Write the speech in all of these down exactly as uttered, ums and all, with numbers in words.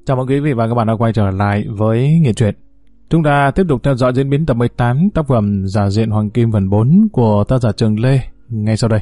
Chào mừng quý vị và các bạn đã quay trở lại với Nghệ Truyện. Chúng ta tiếp tục theo dõi diễn biến tập mười tám tác phẩm Giả diện Hoàng Kim phần bốn của tác giả Trường Lê ngay sau đây.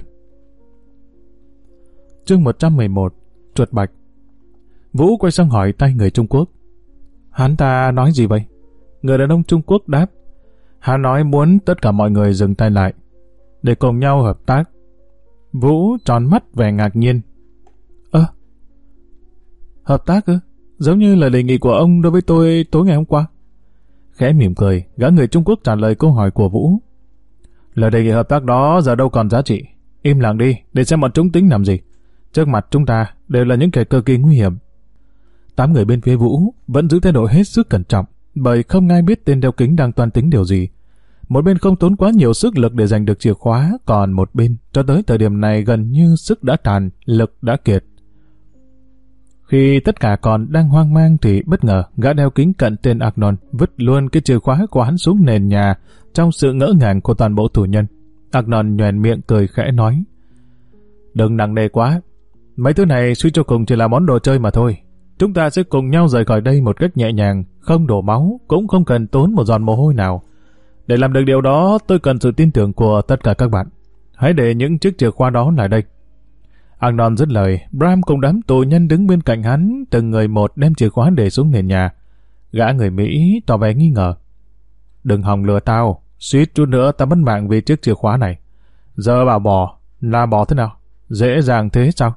Chương một trăm mười một. Chuột Bạch. Vũ quay sang hỏi tay người Trung Quốc. Hắn ta nói gì vậy? Người đàn ông Trung Quốc đáp. Hắn nói muốn tất cả mọi người dừng tay lại để cùng nhau hợp tác. Vũ tròn mắt vẻ ngạc nhiên. Ơ, hợp tác ư? Giống như lời đề nghị của ông đối với tôi tối ngày hôm qua. Khẽ mỉm cười, gã người Trung Quốc trả lời câu hỏi của Vũ. Lời đề nghị hợp tác đó giờ đâu còn giá trị. Im lặng đi, để xem bọn chúng tính làm gì. Trước mặt chúng ta đều là những kẻ cực kỳ nguy hiểm. Tám người bên phía Vũ vẫn giữ thái độ hết sức cẩn trọng, bởi không ai biết tên đeo kính đang toan tính điều gì. Một bên không tốn quá nhiều sức lực để giành được chìa khóa, còn một bên cho tới thời điểm này gần như sức đã tàn, lực đã kiệt. Khi tất cả còn đang hoang mang thì bất ngờ gã đeo kính cận tên Agnon vứt luôn cái chìa khóa của hắn xuống nền nhà trong sự ngỡ ngàng của toàn bộ tù nhân. Agnon nhoẻn miệng cười khẽ nói: Đừng nặng nề quá, mấy thứ này suy cho cùng chỉ là món đồ chơi mà thôi. Chúng ta sẽ cùng nhau rời khỏi đây một cách nhẹ nhàng, không đổ máu, cũng không cần tốn một giọt mồ hôi nào. Để làm được điều đó, tôi cần sự tin tưởng của tất cả các bạn. Hãy để những chiếc chìa khóa đó lại đây. Agnon dứt lời, Bram cùng đám tù nhân đứng bên cạnh hắn, từng người một đem chìa khóa để xuống nền nhà. Gã người Mỹ tỏ vẻ nghi ngờ. Đừng hòng lừa tao, suýt chút nữa tao mất mạng vì chiếc chìa khóa này. Giờ bảo bỏ, là bỏ thế nào? Dễ dàng thế sao?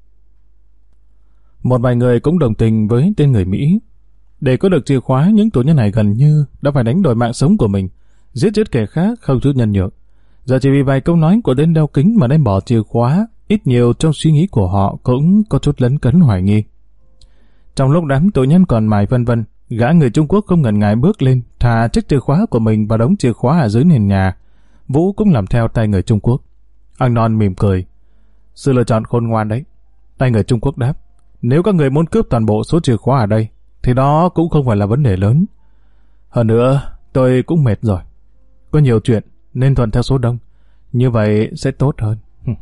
Một vài người cũng đồng tình với tên người Mỹ. Để có được chìa khóa, những tù nhân này gần như đã phải đánh đổi mạng sống của mình, giết chết kẻ khác không chút nhân nhượng. Giờ chỉ vì vài câu nói của tên đeo kính mà đem bỏ chìa khóa, ít nhiều trong suy nghĩ của họ cũng có chút lấn cấn hoài nghi. Trong lúc đám tù nhân còn mải vân vân, gã người Trung Quốc không ngần ngại bước lên, thả chiếc chìa khóa của mình vào đống chìa khóa ở dưới nền nhà. Vũ cũng làm theo tay người Trung Quốc. Agnon mỉm cười. Sự lựa chọn khôn ngoan đấy. Tay người Trung Quốc đáp. Nếu các người muốn cướp toàn bộ số chìa khóa ở đây, thì đó cũng không phải là vấn đề lớn. Hơn nữa, tôi cũng mệt rồi. Có nhiều chuyện nên thuận theo số đông. Như vậy sẽ tốt hơn.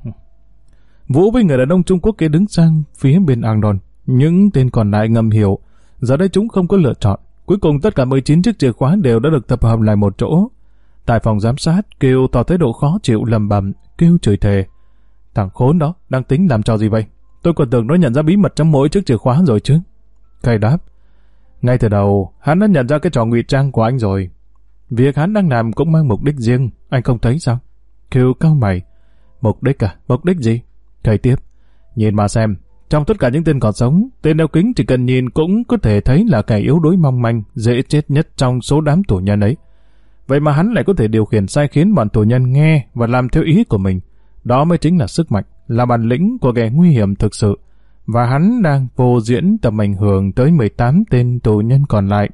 Vũ với người đàn ông Trung Quốc kia đứng sang phía bên Agnon. Những tên còn lại ngầm hiểu. Giờ đây chúng không có lựa chọn. Cuối cùng tất cả mười chín chiếc chìa khóa đều đã được tập hợp lại một chỗ. Tại phòng giám sát, Kiều tỏ thái độ khó chịu lầm bầm, kêu chửi thề. Thằng khốn đó đang tính làm trò gì vậy? Tôi còn tưởng nó nhận ra bí mật trong mỗi chiếc chìa khóa rồi chứ. Cây đáp. Ngay từ đầu, hắn đã nhận ra cái trò ngụy trang của anh rồi. Việc hắn đang làm cũng mang mục đích riêng, anh không thấy sao? Kiều cau mày. Mục đích à? Mục đích gì? Cây tiếp. Nhìn mà xem, trong tất cả những tên còn sống, tên đeo kính chỉ cần nhìn cũng có thể thấy là kẻ yếu đuối mong manh, dễ chết nhất trong số đám tù nhân ấy. Vậy mà hắn lại có thể điều khiển sai khiến bọn tù nhân nghe và làm theo ý của mình. Đó mới chính là sức mạnh, là bản lĩnh của kẻ nguy hiểm thực sự. Và hắn đang vô diễn tầm ảnh hưởng tới mười tám tên tù nhân còn lại.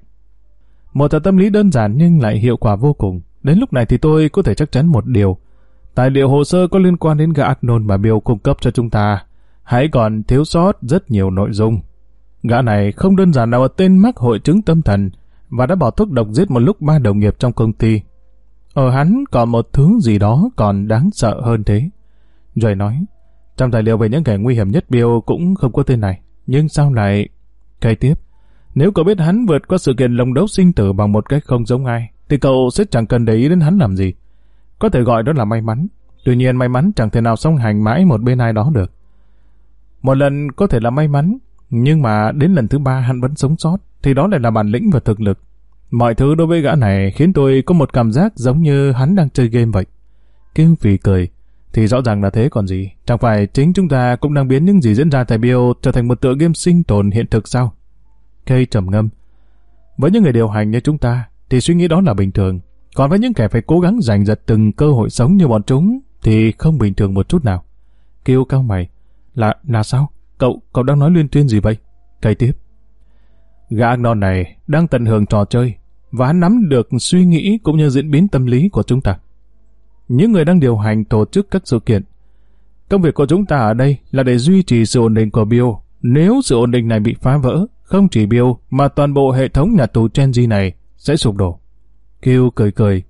Một tờ tâm lý đơn giản nhưng lại hiệu quả vô cùng. Đến lúc này thì tôi có thể chắc chắn một điều. Tài liệu hồ sơ có liên quan đến gã Agnon mà Bill cung cấp cho chúng ta hãy còn thiếu sót rất nhiều nội dung. Gã này không đơn giản là một tên mắc hội chứng tâm thần và đã bỏ thuốc độc giết một lúc ba đồng nghiệp trong công ty. Ở hắn còn một thứ gì đó còn đáng sợ hơn thế. Rồi nói, trong tài liệu về những kẻ nguy hiểm nhất Bill cũng không có tên này. Nhưng sao lại... Cây tiếp, nếu cậu biết hắn vượt qua sự kiện lồng đấu sinh tử bằng một cách không giống ai, thì cậu sẽ chẳng cần để ý đến hắn làm gì. Có thể gọi đó là may mắn. Tuy nhiên may mắn chẳng thể nào song hành mãi một bên ai đó được. Một lần có thể là may mắn, nhưng mà đến lần thứ ba hắn vẫn sống sót, thì đó lại là bản lĩnh và thực lực. Mọi thứ đối với gã này khiến tôi có một cảm giác giống như hắn đang chơi game vậy. Kêu phì cười. Thì rõ ràng là thế còn gì. Chẳng phải chính chúng ta cũng đang biến những gì diễn ra tại Bill trở thành một tựa game sinh tồn hiện thực sao? Kay trầm ngâm. Với những người điều hành như chúng ta thì suy nghĩ đó là bình thường. Còn với những kẻ phải cố gắng giành giật từng cơ hội sống như bọn chúng thì không bình thường một chút nào. Kêu cao mày. Là, là sao? Cậu, cậu đang nói liên tuyên gì vậy? Kay tiếp. Gã Agnon này đang tận hưởng trò chơi và hắn nắm được suy nghĩ cũng như diễn biến tâm lý của chúng ta. Những người đang điều hành tổ chức các sự kiện. Công việc của chúng ta ở đây là để duy trì sự ổn định của Bill. Nếu sự ổn định này bị phá vỡ, không chỉ Bill mà toàn bộ hệ thống nhà tù Chenji này sẽ sụp đổ. Kiều cười cười.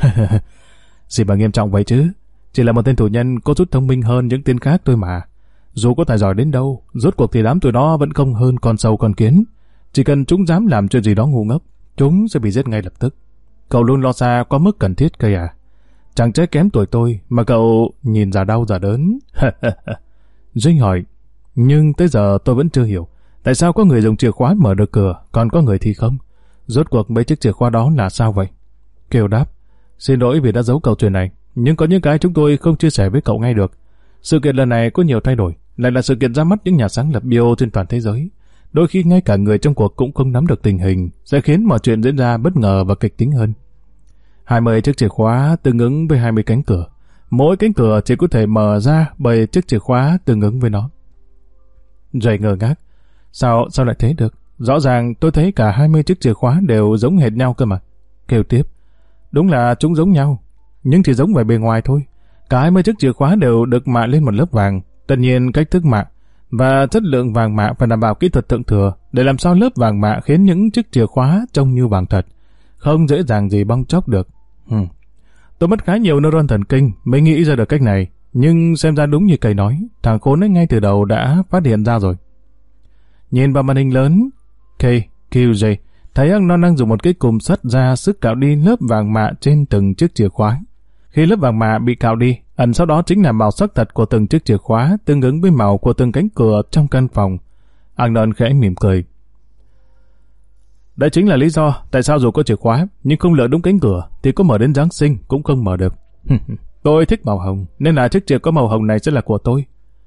Gì mà nghiêm trọng vậy chứ? Chỉ là một tên tù nhân có chút thông minh hơn những tên khác thôi mà. Dù có tài giỏi đến đâu, rốt cuộc thì đám tụi nó vẫn không hơn con sâu con kiến. Chỉ cần chúng dám làm chuyện gì đó ngu ngốc, chúng sẽ bị giết ngay lập tức. Cậu luôn lo xa quá mức cần thiết cây à? Chẳng trách kém tuổi tôi mà cậu nhìn già đau già đớn. Dinh hỏi, nhưng tới giờ tôi vẫn chưa hiểu tại sao có người dùng chìa khóa mở được cửa, còn có người thì không. Rốt cuộc mấy chiếc chìa khóa đó là sao vậy? Kiều đáp, xin lỗi vì đã giấu cậu chuyện này, nhưng có những cái chúng tôi không chia sẻ với cậu ngay được. Sự kiện lần này có nhiều thay đổi, lại là sự kiện ra mắt những nhà sáng lập bio trên toàn thế giới. Đôi khi ngay cả người trong cuộc cũng không nắm được tình hình, sẽ khiến mọi chuyện diễn ra bất ngờ và kịch tính hơn. hai mươi chiếc chìa khóa tương ứng với hai mươi cánh cửa. Mỗi cánh cửa chỉ có thể mở ra bởi chiếc chìa khóa tương ứng với nó. Dày ngơ ngác. Sao, sao lại thế được? Rõ ràng tôi thấy cả hai mươi chiếc chìa khóa đều giống hệt nhau cơ mà. Kêu tiếp. Đúng là chúng giống nhau, nhưng chỉ giống về bề ngoài thôi. Cả hai mươi chiếc chìa khóa đều được mạ lên một lớp vàng. Tất nhiên cách thức mạ và chất lượng vàng mạ phải đảm bảo kỹ thuật thượng thừa để làm sao lớp vàng mạ khiến những chiếc chìa khóa trông như vàng thật, không dễ dàng gì bong chóc được. Hmm. Tôi mất khá nhiều neuron thần kinh mới nghĩ ra được cách này, nhưng xem ra đúng như cây nói, thằng khốn ấy ngay từ đầu đã phát hiện ra rồi. Nhìn vào màn hình lớn, K, Q, J, thấy ông non đang dùng một cái cùm sắt ra sức cạo đi lớp vàng mạ trên từng chiếc chìa khóa. Khi lớp vàng mạ bị cạo đi, ẩn sau đó chính là màu sắc thật của từng chiếc chìa khóa tương ứng với màu của từng cánh cửa trong căn phòng. Ông non khẽ mỉm cười. Đấy chính là lý do tại sao dù có chìa khóa nhưng không lựa đúng cánh cửa thì có mở đến Giáng sinh cũng không mở được. Tôi thích màu hồng nên là chiếc chìa có màu hồng này sẽ là của tôi.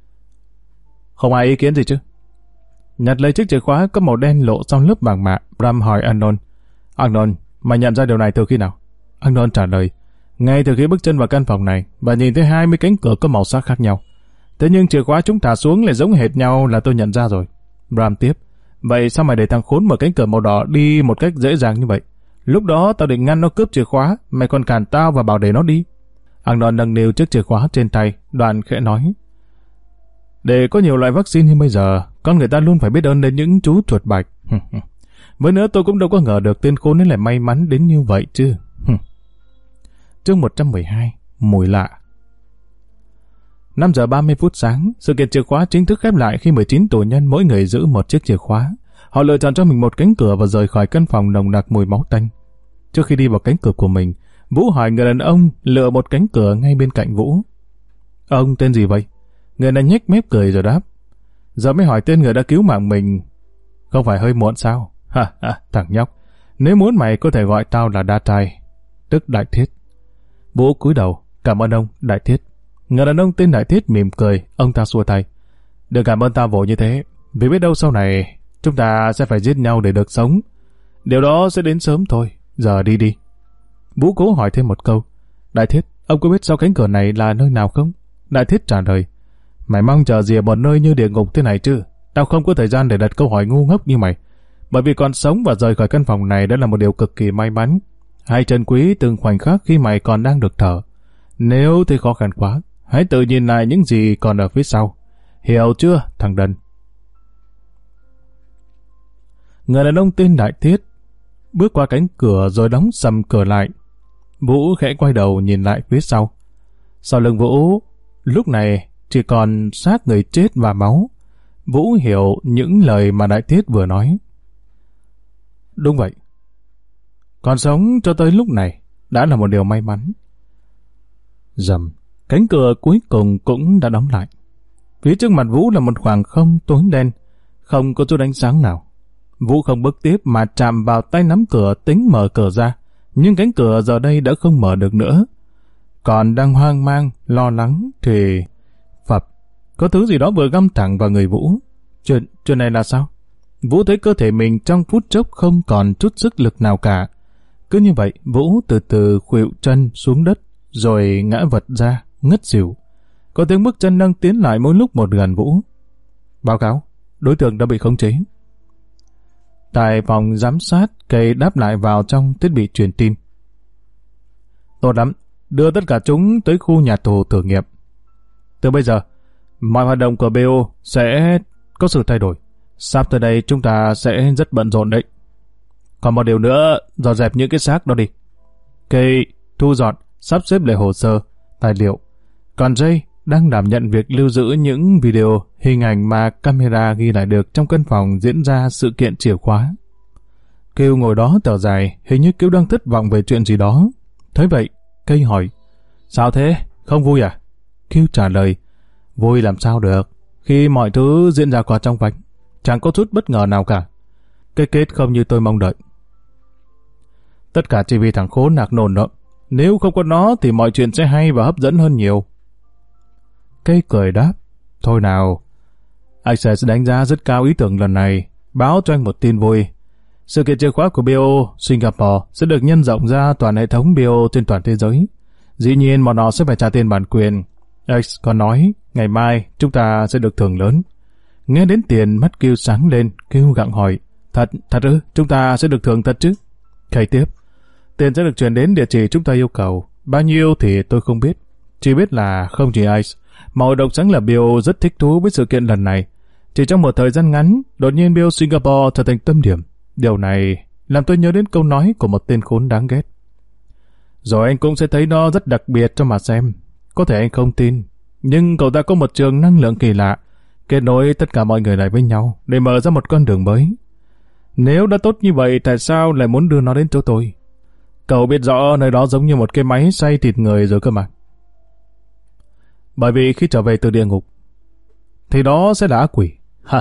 Không ai ý kiến gì chứ? Nhặt lấy chiếc chìa khóa có màu đen lộ sau lớp vàng mạ, Bram hỏi Anon. Anon, mày nhận ra điều này từ khi nào? Anon trả lời, ngay từ khi bước chân vào căn phòng này và nhìn thấy hai mươi cánh cửa có màu sắc khác nhau. Thế nhưng chìa khóa chúng thả xuống lại giống hệt nhau là tôi nhận ra rồi. Bram tiếp, vậy sao mày để thằng khốn mở cánh cửa màu đỏ đi một cách dễ dàng như vậy? Lúc đó tao định ngăn nó cướp chìa khóa, mày còn cản tao và bảo để nó đi. Anon nâng niu chiếc chìa khóa trên tay, Đoàn khẽ nói, để có nhiều loại vaccine như bây giờ, con người ta luôn phải biết ơn đến những chú chuột bạch. Với nữa tôi cũng đâu có ngờ được tên khốn ấy lại may mắn đến như vậy chứ. Chương một trăm mười hai, mùi lạ. năm giờ ba mươi phút sáng, sự kiện chìa khóa chính thức khép lại khi mười chín tù nhân mỗi người giữ một chiếc chìa khóa. Họ lựa chọn cho mình một cánh cửa và rời khỏi căn phòng nồng nặc mùi máu tanh. Trước khi đi vào cánh cửa của mình, Vũ hỏi người đàn ông lựa một cánh cửa ngay bên cạnh Vũ. Ông tên gì vậy? Người này nhếch mép cười rồi đáp. Giờ mới hỏi tên người đã cứu mạng mình. Không phải hơi muộn sao? Ha ha, thằng nhóc. Nếu muốn mày có thể gọi tao là Đa Trai, tức Đại Thiết. Vũ cúi đầu, cảm ơn ông, Đại Thiết. Người đàn ông tên Đại Thiết mỉm cười, ông ta xua tay. Đừng cảm ơn tao vội như thế, vì biết đâu sau này chúng ta sẽ phải giết nhau để được sống. Điều đó sẽ đến sớm thôi, giờ đi đi. Vũ cố hỏi thêm một câu. Đại Thiết, ông có biết sau cánh cửa này là nơi nào không? Đại Thiết trả lời. Mày mong chờ gì ở một nơi như địa ngục thế này chứ? Tao không có thời gian để đặt câu hỏi ngu ngốc như mày. Bởi vì còn sống và rời khỏi căn phòng này đã là một điều cực kỳ may mắn. Hãy trân quý từng khoảnh khắc khi mày còn đang được thở. Nếu thấy khó khăn quá, hãy tự nhìn lại những gì còn ở phía sau. Hiểu chưa, thằng đần? Người đàn ông tên Đại Thiết bước qua cánh cửa rồi đóng sầm cửa lại. Vũ khẽ quay đầu nhìn lại phía sau. Sau lưng Vũ, lúc này chỉ còn xác người chết và máu. Vũ hiểu những lời mà Đại Thiết vừa nói. Đúng vậy. Còn sống cho tới lúc này đã là một điều may mắn. Rầm, cánh cửa cuối cùng cũng đã đóng lại. Phía trước mặt Vũ là một khoảng không tối đen, không có chút ánh sáng nào. Vũ không bước tiếp mà chạm vào tay nắm cửa tính mở cửa ra, nhưng cánh cửa giờ đây đã không mở được nữa. Còn đang hoang mang, lo lắng thì... Phập, có thứ gì đó vừa găm thẳng vào người Vũ. Chuyện, chuyện này là sao? Vũ thấy cơ thể mình trong phút chốc không còn chút sức lực nào cả. Cứ như vậy, Vũ từ từ khuỵu chân xuống đất, rồi ngã vật ra, ngất xỉu. Có tiếng bước chân đang tiến lại mỗi lúc một gần Vũ. Báo cáo, đối tượng đã bị khống chế. Tại phòng giám sát, cây đáp lại vào trong thiết bị truyền tin. Tốt lắm, đưa tất cả chúng tới khu nhà tù thử nghiệm. Từ bây giờ, mọi hoạt động của bê o sẽ có sự thay đổi. Sắp tới đây chúng ta sẽ rất bận rộn đấy. Còn một điều nữa, dọn dẹp những cái xác đó đi. Cây thu dọn, sắp xếp lại hồ sơ, tài liệu. Còn Jay đang đảm nhận việc lưu giữ những video, hình ảnh mà camera ghi lại được trong căn phòng diễn ra sự kiện chìa khóa. Kêu ngồi đó thở dài, hình như Kêu đang thất vọng về chuyện gì đó. Thấy vậy, cây hỏi, sao thế, không vui à? Kêu trả lời, vui làm sao được, khi mọi thứ diễn ra qua trong vạch, chẳng có chút bất ngờ nào cả. Cái kết không như tôi mong đợi. Tất cả chỉ vì thằng khốn nạc nồn đó. Nếu không có nó thì mọi chuyện sẽ hay và hấp dẫn hơn nhiều. Cây cười đáp, thôi nào, anh sẽ đánh giá rất cao ý tưởng lần này, báo cho anh một tin vui. Sự kiện chìa khóa của bê o Singapore sẽ được nhân rộng ra toàn hệ thống bê o trên toàn thế giới. Dĩ nhiên bọn họ sẽ phải trả tiền bản quyền. X còn nói, ngày mai chúng ta sẽ được thưởng lớn. Nghe đến tiền, mắt Kêu sáng lên, Kêu gặng hỏi, thật, thật ư, chúng ta sẽ được thưởng thật chứ? Khay tiếp, tiền sẽ được chuyển đến địa chỉ chúng ta yêu cầu. Bao nhiêu thì tôi không biết. Chỉ biết là không chỉ Ice, mà hội đồng sáng lập bê o rất thích thú với sự kiện lần này. Chỉ trong một thời gian ngắn, đột nhiên bê o Singapore trở thành tâm điểm. Điều này làm tôi nhớ đến câu nói của một tên khốn đáng ghét. Rồi anh cũng sẽ thấy nó rất đặc biệt cho mà xem. Có thể anh không tin, nhưng cậu ta có một trường năng lượng kỳ lạ, kết nối tất cả mọi người lại với nhau để mở ra một con đường mới. Nếu đã tốt như vậy, tại sao lại muốn đưa nó đến chỗ tôi? Cậu biết rõ nơi đó giống như một cái máy xay thịt người rồi cơ mà. Bởi vì khi trở về từ địa ngục, thì đó sẽ là ác quỷ.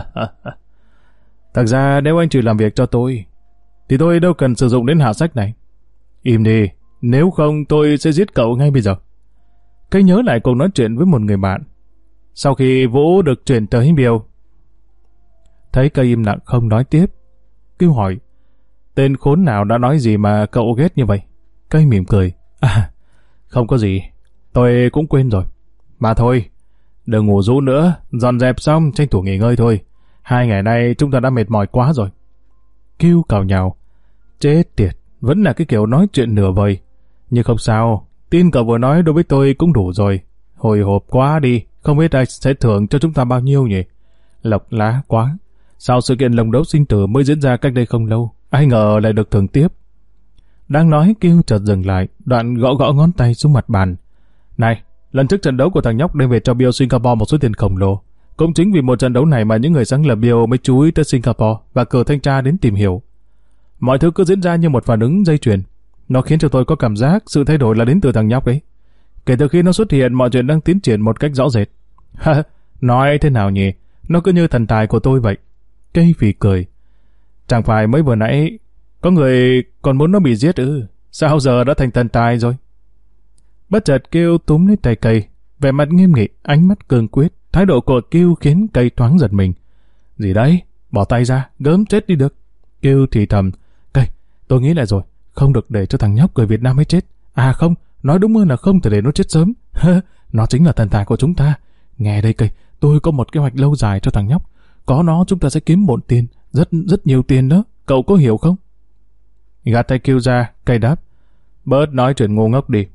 Thật ra nếu anh chỉ làm việc cho tôi, thì tôi đâu cần sử dụng đến hạ sách này. Im đi, nếu không tôi sẽ giết cậu ngay bây giờ. Cây nhớ lại cuộc nói chuyện với một người bạn sau khi Vũ được chuyển tới Bill. Thấy cây im lặng không nói tiếp, kêu hỏi, tên khốn nào đã nói gì mà cậu ghét như vậy? Cây mỉm cười, à, không có gì, tôi cũng quên rồi. Mà thôi, đừng ngủ rũ nữa, dọn dẹp xong tranh thủ nghỉ ngơi thôi. Hai ngày nay chúng ta đã mệt mỏi quá rồi. Kêu cào nhào, chết tiệt, vẫn là cái kiểu nói chuyện nửa vời. Nhưng không sao, tin cậu vừa nói đối với tôi cũng đủ rồi. Hồi hộp quá đi, không biết ai sẽ thưởng cho chúng ta bao nhiêu nhỉ? Lộc lá quá. Sau sự kiện lồng đấu sinh tử mới diễn ra cách đây không lâu, ai ngờ lại được thưởng tiếp. Đang nói Kêu chợt dừng lại, đoạn gõ gõ ngón tay xuống mặt bàn. Này, lần trước trận đấu của thằng nhóc đem về cho bê o Singapore một số tiền khổng lồ. Cũng chính vì một trận đấu này mà những người sáng lập bê o mới chú ý tới Singapore và cử thanh tra đến tìm hiểu. Mọi thứ cứ diễn ra như một phản ứng dây chuyền. Nó khiến cho tôi có cảm giác sự thay đổi là đến từ thằng nhóc ấy. Kể từ khi nó xuất hiện, mọi chuyện đang tiến triển một cách rõ rệt. Ha, nói thế nào nhỉ? Nó cứ như thần tài của tôi vậy. Cây phì cười. Chẳng phải mới vừa nãy có người còn muốn nó bị giết ư? Sao giờ đã thành thần tài rồi? Bất chợt Kêu túm lấy tay cây, vẻ mặt nghiêm nghị, ánh mắt cương quyết. Thái độ của Kêu khiến cây thoáng giật mình. Gì đấy? Bỏ tay ra, gớm chết đi được. Kêu thì thầm. Cây, tôi nghĩ lại rồi, không được để cho thằng nhóc người Việt Nam ấy chết. À không, nói đúng hơn là không thể để nó chết sớm. Nó chính là thần tài của chúng ta. Nghe đây Cây, tôi có một kế hoạch lâu dài cho thằng nhóc. Có nó chúng ta sẽ kiếm bộn tiền, rất rất nhiều tiền đó. Cậu có hiểu không? Gạt tay Kêu ra, Cây đáp. Bớt nói chuyện ngu ngốc đi.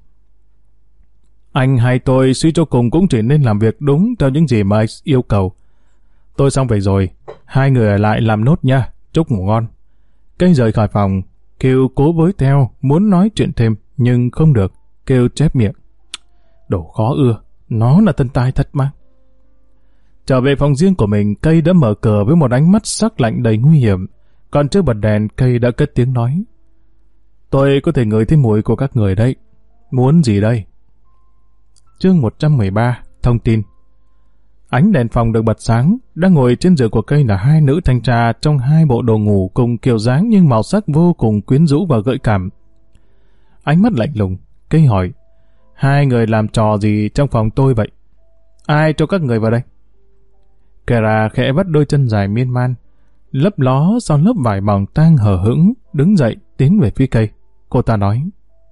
Anh hay tôi suy cho cùng cũng chỉ nên làm việc đúng theo những gì mà anh yêu cầu. Tôi xong về rồi, hai người ở lại làm nốt nha, chúc ngủ ngon. Cây rời khỏi phòng, Kêu cố với theo, muốn nói chuyện thêm, nhưng không được. Kêu chép miệng. Đồ khó ưa, nó là thần tài thật mà. Trở về phòng riêng của mình, Cây đã mở cửa với một ánh mắt sắc lạnh đầy nguy hiểm. Còn chưa bật đèn, Cây đã cất tiếng nói. Tôi có thể ngửi thấy mùi của các người đấy. Muốn gì đây? Chương một trăm mười ba, thông tin. Ánh đèn phòng được bật sáng, đang ngồi trên giường của Cây là hai nữ thanh tra trong hai bộ đồ ngủ cùng kiểu dáng nhưng màu sắc vô cùng quyến rũ và gợi cảm. Ánh mắt lạnh lùng, Cây hỏi, hai người làm trò gì trong phòng tôi vậy? Ai cho các người vào đây? Kara khẽ vắt đôi chân dài miên man, lấp ló sau lớp vải mỏng tang hờ hững, đứng dậy tiến về phía Cây. Cô ta nói,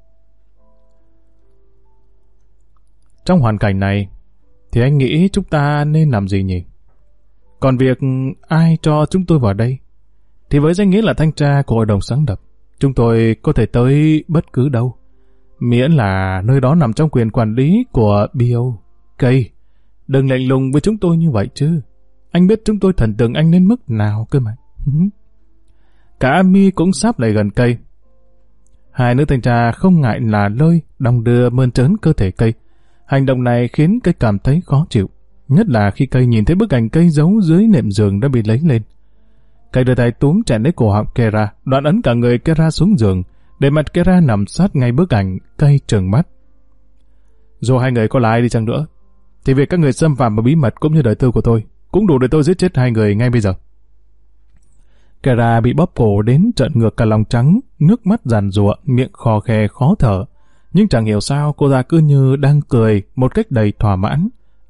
trong hoàn cảnh này, thì anh nghĩ chúng ta nên làm gì nhỉ? Còn việc ai cho chúng tôi vào đây, thì với danh nghĩa là thanh tra của hội đồng sáng lập, chúng tôi có thể tới bất cứ đâu, miễn là nơi đó nằm trong quyền quản lý của bê o. Cây, đừng lạnh lùng với chúng tôi như vậy chứ. Anh biết chúng tôi thần tượng anh đến mức nào cơ mà. Cả Ami cũng sắp lại gần Cây. Hai nữ thanh tra không ngại là lơi, đong đưa mơn trớn cơ thể Cây. Hành động này khiến Cây cảm thấy khó chịu, nhất là khi Cây nhìn thấy bức ảnh Cây giấu dưới nệm giường đã bị lấy lên. Cây đưa tay túm chẹn lấy cổ họng Kera, đoạn ấn cả người Kera xuống giường, để mặt Kera nằm sát ngay bức ảnh. Cây trừng mắt. Dù hai người có là ai đi chăng nữa, thì việc các người xâm phạm vào bí mật cũng như đời tư của tôi cũng đủ để tôi giết chết hai người ngay bây giờ. Kera bị bóp cổ đến trợn ngược cả lòng trắng, nước mắt giàn giụa, miệng khò khè khó thở. Nhưng chẳng hiểu sao cô ta cứ như đang cười một cách đầy thỏa mãn.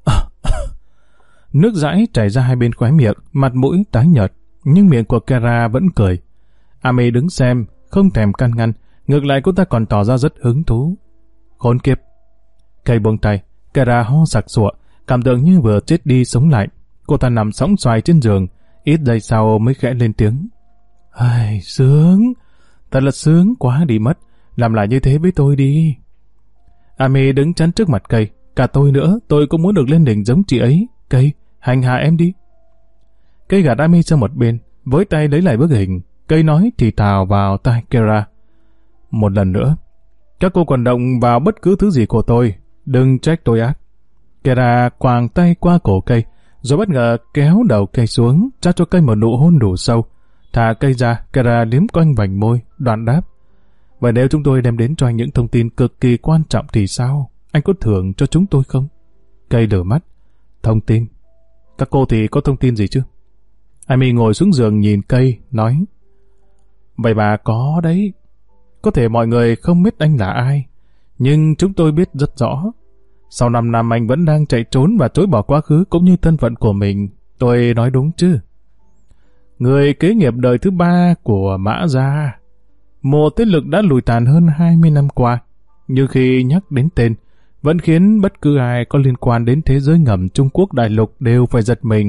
Nước dãi chảy ra hai bên khóe miệng, mặt mũi tái nhợt, nhưng miệng của Kera vẫn cười. Amy đứng xem, không thèm can ngăn, ngược lại cô ta còn tỏ ra rất hứng thú. Khốn kiếp. Cây buông tay, Kera ho sặc sụa, cảm tưởng như vừa chết đi sống lại. Cô ta nằm sõng xoài trên giường, ít giây sau mới khẽ lên tiếng. Ai, sướng, thật là sướng quá đi mất, làm lại như thế với tôi đi. Amy đứng chắn trước mặt Cây, cả tôi nữa, tôi cũng muốn được lên đỉnh giống chị ấy. Cây, hành hạ em đi. Cây gạt Amy sang một bên, với tay lấy lại bức hình. Cây nói thì thào vào tai Kera. Một lần nữa, các cô còn động vào bất cứ thứ gì của tôi, đừng trách tôi ác. Kera quàng tay qua cổ Cây, rồi bất ngờ kéo đầu Cây xuống, trao cho Cây một nụ hôn đủ sâu. Thả Cây ra, Kera liếm quanh vành môi, đoạn đáp. Và nếu chúng tôi đem đến cho anh những thông tin cực kỳ quan trọng thì sao? Anh có thưởng cho chúng tôi không? Cây lửa mắt. Thông tin? Các cô thì có thông tin gì chứ? Amy ngồi xuống giường nhìn Cây, nói. Vậy bà có đấy. Có thể mọi người không biết anh là ai, nhưng chúng tôi biết rất rõ. Sau năm năm anh vẫn đang chạy trốn và chối bỏ quá khứ cũng như thân phận của mình. Tôi nói đúng chứ? Người kế nghiệp đời thứ ba của Mã Gia. Một thế lực đã lùi tàn hơn hai mươi năm qua, nhưng khi nhắc đến tên, vẫn khiến bất cứ ai có liên quan đến thế giới ngầm Trung Quốc đại lục đều phải giật mình.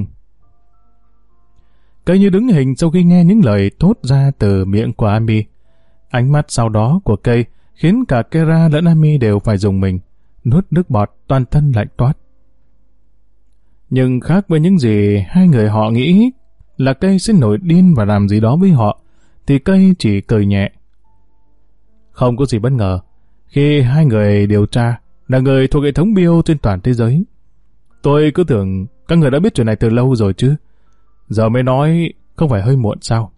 Cây như đứng hình sau khi nghe những lời thốt ra từ miệng của Amy. Ánh mắt sau đó của Cây khiến cả Kera lẫn Amy đều phải dùng mình, nuốt nước bọt, toàn thân lạnh toát. Nhưng khác với những gì hai người họ nghĩ là Cây sẽ nổi điên và làm gì đó với họ, thì Cây chỉ cười nhẹ. Không có gì bất ngờ khi hai người điều tra là người thuộc hệ thống bio trên toàn thế giới. Tôi cứ tưởng các người đã biết chuyện này từ lâu rồi chứ. Giờ mới nói không phải hơi muộn sao?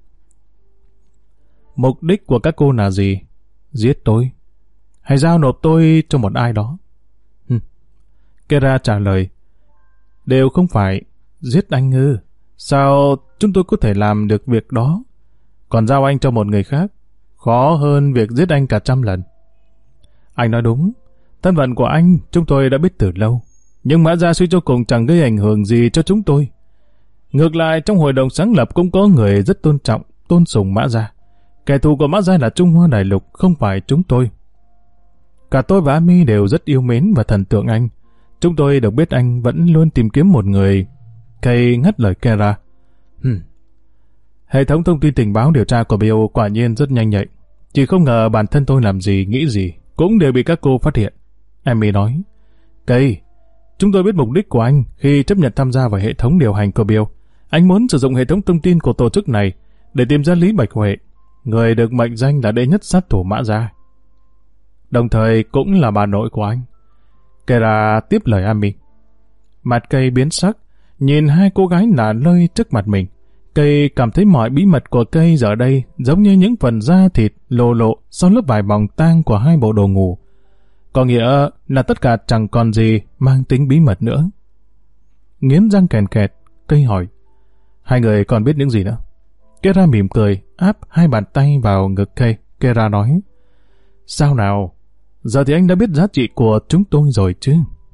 Mục đích của các cô là gì? Giết tôi? Hay giao nộp tôi cho một ai đó? Hừm. Kera trả lời. Đều không phải. Giết anh ư? Sao chúng tôi có thể làm được việc đó? Còn giao anh cho một người khác khó hơn việc giết anh cả trăm lần. Anh nói đúng. Thân phận của anh chúng tôi đã biết từ lâu. Nhưng Mã Gia suy cho cùng chẳng gây ảnh hưởng gì cho chúng tôi. Ngược lại, trong hội đồng sáng lập cũng có người rất tôn trọng, tôn sùng Mã Gia. Kẻ thù của Mã Gia là Trung Hoa đại lục, không phải chúng tôi. Cả tôi và Amy đều rất yêu mến và thần tượng anh. Chúng tôi được biết anh vẫn luôn tìm kiếm một người. Cây ngắt lời Kera. Hmm. Hệ thống thông tin tình báo điều tra của Bio quả nhiên rất nhanh nhạy. Chỉ không ngờ bản thân tôi làm gì, nghĩ gì, cũng đều bị các cô phát hiện. Amy nói. Cây, chúng tôi biết mục đích của anh khi chấp nhận tham gia vào hệ thống điều hành của Bio. Anh muốn sử dụng hệ thống thông tin của tổ chức này để tìm ra Lý Bạch Huệ, người được mệnh danh là đệ nhất sát thủ Mã Gia, đồng thời cũng là bà nội của anh. Kera tiếp lời Amy. Mặt Cây biến sắc, nhìn hai cô gái lả lơi trước mặt mình. Cây cảm thấy mọi bí mật của Cây giờ đây giống như những phần da thịt lồ lộ sau lớp vải bòng tang của hai bộ đồ ngủ. Có nghĩa là tất cả chẳng còn gì mang tính bí mật nữa. Nghiến răng kèn kẹt, Cây hỏi. Hai người còn biết những gì nữa? Kera mỉm cười, áp hai bàn tay vào ngực Cây. Kera nói. Sao nào? Giờ thì anh đã biết giá trị của chúng tôi rồi chứ?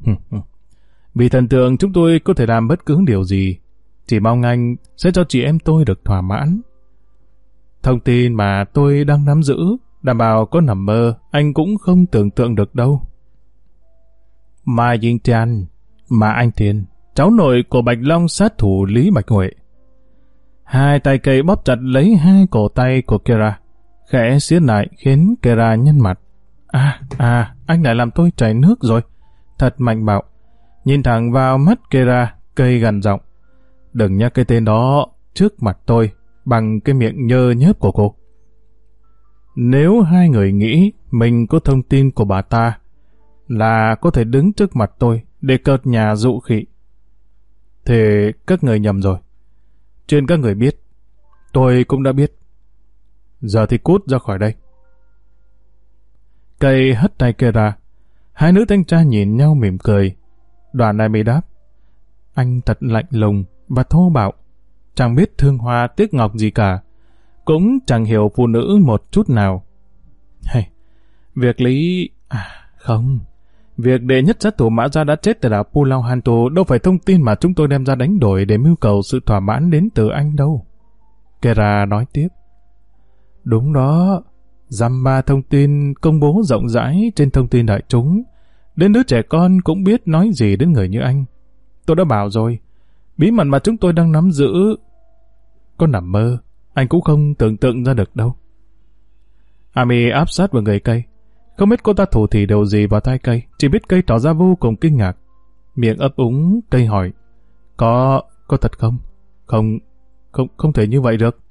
Vì thần tượng chúng tôi có thể làm bất cứ điều gì. Chỉ mong anh sẽ cho chị em tôi được thỏa mãn. Thông tin mà tôi đang nắm giữ, đảm bảo có nằm mơ, anh cũng không tưởng tượng được đâu. Mai Dinh Tian, mà anh Thiên, cháu nội của Bạch Long sát thủ Lý Bạch Huệ. Hai tay Cây bóp chặt lấy hai cổ tay của Kera, khẽ siết lại khiến Kera nhăn mặt. À, à, anh lại làm tôi chảy nước rồi. Thật mạnh bạo. Nhìn thẳng vào mắt Kera, Cây gằn giọng. Đừng nhắc cái tên đó trước mặt tôi bằng cái miệng nhơ nhớp của cô. Nếu hai người nghĩ mình có thông tin của bà ta là có thể đứng trước mặt tôi để cợt nhà dụ khị, thì các người nhầm rồi. Trên các người biết, Tôi cũng đã biết. Giờ thì cút ra khỏi đây. Cây hất tay kia ra. Hai nữ thanh tra nhìn nhau mỉm cười. Đoàn này mới đáp. Anh thật lạnh lùng và thô bạo. Chẳng biết thương hoa tiếc ngọc gì cả. Cũng chẳng hiểu phụ nữ một chút nào. Hay, việc lý... À, không. Việc đệ nhất sát thủ Mã Gia đã chết tại đảo Pulau Hantu đâu phải thông tin mà chúng tôi đem ra đánh đổi để mưu cầu sự thỏa mãn đến từ anh đâu. Kera nói tiếp. Đúng đó. Dăm ba thông tin công bố rộng rãi trên thông tin đại chúng. Đến đứa trẻ con cũng biết nói gì đến người như anh. Tôi đã bảo rồi. Bí mật mà chúng tôi đang nắm giữ... Có nằm mơ, anh cũng không tưởng tượng ra được đâu. Ami áp sát vào người cây. Không biết cô ta thủ thỉ điều gì vào tai cây, chỉ biết cây tỏ ra vô cùng kinh ngạc. Miệng ấp úng, cây hỏi. Có... có thật không? Không... không không thể như vậy được.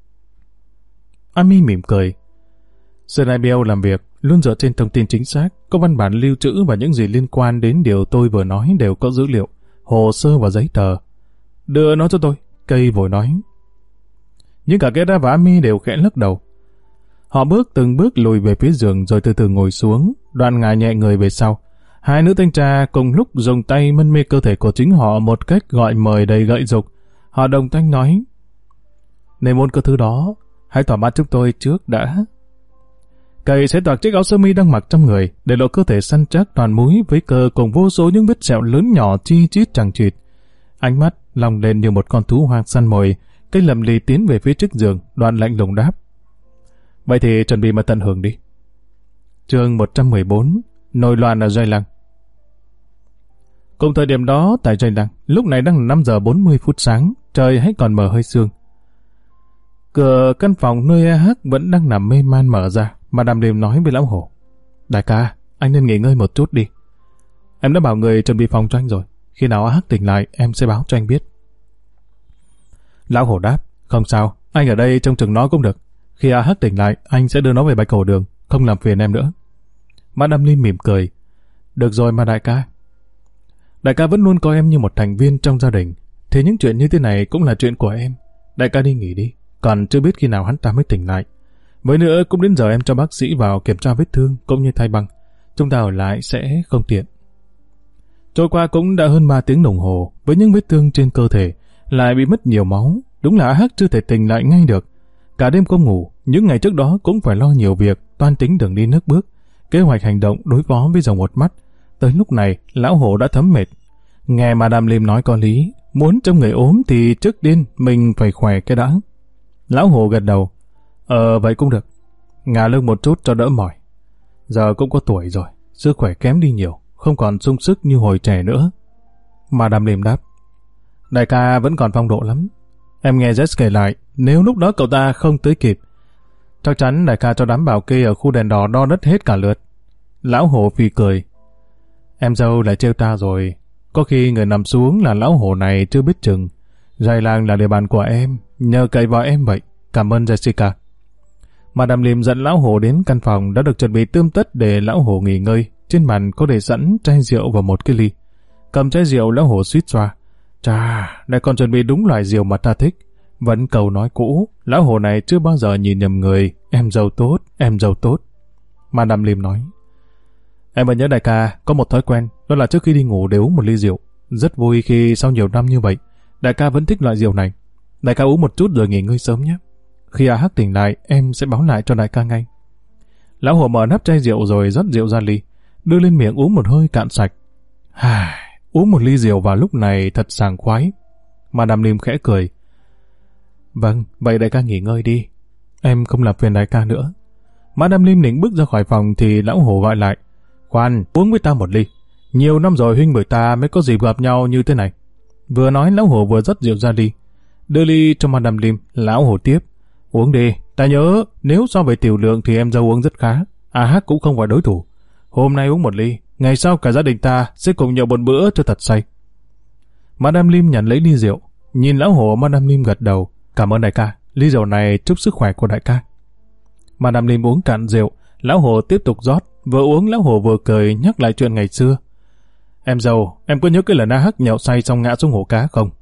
Ami mỉm cười. Sniper làm việc luôn dựa trên thông tin chính xác, có văn bản lưu trữ và những gì liên quan đến điều tôi vừa nói đều có dữ liệu, hồ sơ và giấy tờ. Đưa nó cho tôi, cây vội nói. Nhưng cả Kera và Ami đều khẽ lắc đầu. Họ bước từng bước lùi về phía giường rồi từ từ ngồi xuống, đoạn ngả nhẹ người về sau. Hai nữ thanh tra cùng lúc dùng tay mân mê cơ thể của chính họ một cách gọi mời đầy gợi dục. Họ đồng thanh nói. Nếu muốn có thứ đó, hãy thỏa mãn chúng tôi trước đã. Cây sẽ toạc chiếc áo sơ mi đang mặc trong người, để lộ cơ thể săn chắc toàn múi với cơ cùng vô số những vết sẹo lớn nhỏ chi chít chằng chịt. Ánh mắt long lên như một con thú hoang săn mồi. Cây lầm lì tiến về phía trước giường, đoạn lạnh lùng đáp. Vậy thì chuẩn bị mà tận hưởng đi. Chương một trăm mười bốn. Nổi loạn ở Dây Lăng. Cùng thời điểm đó tại Dây Lăng, lúc này đang là năm giờ bốn mươi phút sáng, trời hay còn mờ hơi sương. Cửa căn phòng nơi a hát vẫn đang nằm mê man mở ra, mà Đàm Liêm nói với Lão Hổ. Đại ca, anh nên nghỉ ngơi một chút đi. Em đã bảo người chuẩn bị phòng cho anh rồi. Khi nào a hát tỉnh lại, em sẽ báo cho anh biết. Lão Hổ đáp. Không sao, anh ở đây trông chừng nó cũng được. Khi a hát tỉnh lại, anh sẽ đưa nó về Bạch Hổ Đường, không làm phiền em nữa. Mà Đàm Liêm mỉm cười. Được rồi mà đại ca. Đại ca vẫn luôn coi em như một thành viên trong gia đình. Thế những chuyện như thế này cũng là chuyện của em. Đại ca đi nghỉ đi. Còn chưa biết khi nào hắn ta mới tỉnh lại. Với nữa cũng đến giờ em cho bác sĩ vào kiểm tra vết thương cũng như thay băng. Chúng ta ở lại sẽ không tiện. Trôi qua cũng đã hơn ba tiếng đồng hồ, với những vết thương trên cơ thể lại bị mất nhiều máu. Đúng là a hát chưa thể tỉnh lại ngay được. Cả đêm không ngủ, những ngày trước đó cũng phải lo nhiều việc, toan tính đường đi nước bước, kế hoạch hành động đối phó với dòng một mắt. Tới lúc này, Lão Hổ đã thấm mệt. Nghe mà Đàm Liêm nói có lý, muốn trong người ốm thì trước tiên mình phải khỏe cái đã. Lão Hổ gật đầu. Ờ vậy cũng được. Ngả lưng một chút cho đỡ mỏi. Giờ cũng có tuổi rồi, sức khỏe kém đi nhiều, không còn sung sức như hồi trẻ nữa. Mà Đàm Liêm đáp. Đại ca vẫn còn phong độ lắm. Em nghe Jess kể lại, nếu lúc đó cậu ta không tới kịp, chắc chắn đại ca cho đám bảo kê ở khu đèn đỏ đo đất hết cả lượt. Lão Hổ phì cười. Em dâu lại trêu ta rồi. Có khi người nằm xuống là Lão Hổ này chưa biết chừng. Dây Làng là địa bàn của em, nhờ cậy vào em vậy. Cảm ơn Jessica. Mà Đàm Liêm dẫn Lão Hổ đến căn phòng đã được chuẩn bị tươm tất để Lão Hổ nghỉ ngơi. Trên bàn có để sẵn chai rượu và một cái ly. Cầm chai rượu, Lão Hổ suýt xoa. Chà, lại còn chuẩn bị đúng loại rượu mà ta thích. Vẫn câu nói cũ, Lão Hổ này chưa bao giờ nhìn nhầm người. Em giàu tốt, em giàu tốt. Mà Đàm Liêm nói. Em vẫn nhớ đại ca có một thói quen, đó là trước khi đi ngủ đều uống một ly rượu. Rất vui khi sau nhiều năm như vậy, đại ca vẫn thích loại rượu này. Đại ca uống một chút rồi nghỉ ngơi sớm nhé. Khi a hát tỉnh lại, em sẽ báo lại cho đại ca ngay. Lão Hổ mở nắp chai rượu rồi rót rượu ra ly, đưa lên miệng uống một hơi cạn sạch. Hà, uống một ly rượu vào lúc này thật sảng khoái. Mà Đàm Liêm khẽ cười. Vâng, vậy đại ca nghỉ ngơi đi. Em không làm phiền đại ca nữa. Mà Đàm Liêm định bước ra khỏi phòng thì Lão Hổ gọi lại. Khoan, uống với ta một ly. Nhiều năm rồi huynh bởi ta mới có dịp gặp nhau như thế này. Vừa nói Lão Hổ vừa rót rượu ra ly. Đưa ly cho mà Đàm Liêm, Lão Hổ tiếp. Uống đi, ta nhớ nếu so với tiểu lượng thì em dâu uống rất khá. a hát cũng không phải đối thủ. Hôm nay uống một ly, ngày sau cả gia đình ta sẽ cùng nhậu một bữa cho thật say. Mà Đàm Liêm nhận lấy ly rượu, nhìn Lão Hổ. Mà Đàm Liêm gật đầu. Cảm ơn đại ca, ly rượu này chúc sức khỏe của đại ca. Mà Đàm Liêm uống cạn rượu, Lão Hổ tiếp tục rót. Vừa uống Lão Hổ vừa cười nhắc lại chuyện ngày xưa. Em dâu, em có nhớ cái lần a hát nhậu say xong ngã xuống hồ cá không?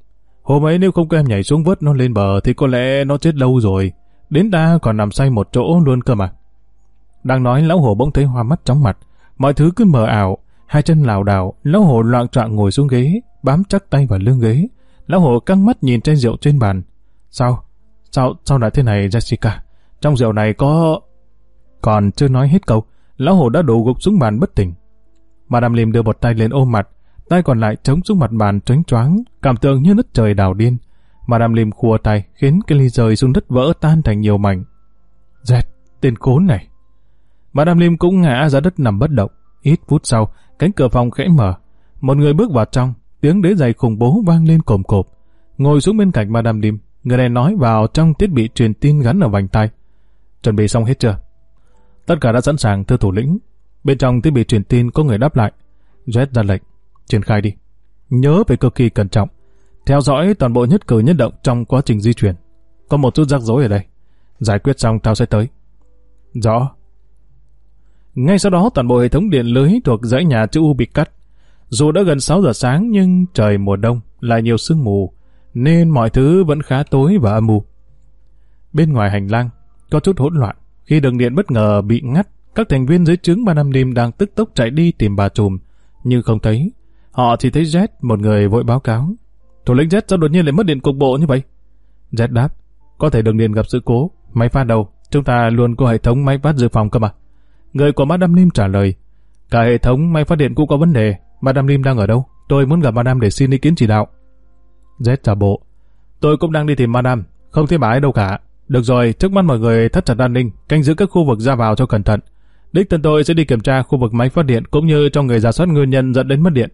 Hôm ấy nếu không có em nhảy xuống vớt nó lên bờ thì có lẽ nó chết lâu rồi. Đến ta còn nằm say một chỗ luôn cơ mà. Đang nói lão hổ bỗng thấy hoa mắt chóng mặt. Mọi thứ cứ mờ ảo. Hai chân lảo đảo, lão hổ loạng choạng ngồi xuống ghế, bám chắc tay vào lưng ghế. Lão hổ căng mắt nhìn chai rượu trên bàn. Sao? Sao? Sao lại thế này Jessica? Trong rượu này có... Còn chưa nói hết câu, lão hổ đã đổ gục xuống bàn bất tỉnh. Madame Lim đưa một tay lên ôm mặt, tay còn lại chống xuống mặt bàn choáng choáng, cảm tưởng như đất trời đảo điên. Madame Lim khua tay khiến cái ly rơi xuống đất vỡ tan thành nhiều mảnh. Dẹt, tên khốn này. Madame Lim cũng ngã ra đất nằm bất động. Ít phút sau, cánh cửa phòng khẽ mở. Một người bước vào trong, tiếng đế giày khủng bố vang lên cồm cộp. Ngồi xuống bên cạnh Madame Lim, người này nói vào trong thiết bị truyền tin gắn ở vành tay. Chuẩn bị xong hết chưa? Tất cả đã sẵn sàng thưa thủ lĩnh. Bên trong thiết bị truyền tin có người đáp lại. Jet ra lệnh, triển khai đi. Nhớ phải cực kỳ cẩn trọng. Theo dõi toàn bộ nhất cử nhất động trong quá trình di chuyển. Có một chút rắc rối ở đây. Giải quyết xong tao sẽ tới. Rõ. Ngay sau đó toàn bộ hệ thống điện lưới thuộc dãy nhà chữ U bị cắt. Dù đã gần sáu giờ sáng nhưng trời mùa đông lại nhiều sương mù, nên mọi thứ vẫn khá tối và âm u. Bên ngoài hành lang có chút hỗn loạn. Khi đường điện bất ngờ bị ngắt, các thành viên dưới trướng Madame Lim đang tức tốc chạy đi tìm bà trùm, nhưng không thấy. Họ chỉ thấy Jet, một người vội báo cáo. Thủ lĩnh Jet, sao đột nhiên lại mất điện cục bộ như vậy? Jet đáp, có thể đường điện gặp sự cố, máy phát đâu, chúng ta luôn có hệ thống máy phát dự phòng cơ mà. Người của Madame Lim trả lời, cả hệ thống máy phát điện cũng có vấn đề. Madame Lim đang ở đâu? Tôi muốn gặp Madame để xin ý kiến chỉ đạo. Jet trả bộ, tôi cũng đang đi tìm Madame, không thấy bà ấy đâu cả. Được rồi, trước mắt mọi người thắt chặt an ninh, canh giữ các khu vực ra vào cho cẩn thận. Đích thân tôi sẽ đi kiểm tra khu vực máy phát điện cũng như cho người rà soát nguyên nhân dẫn đến mất điện.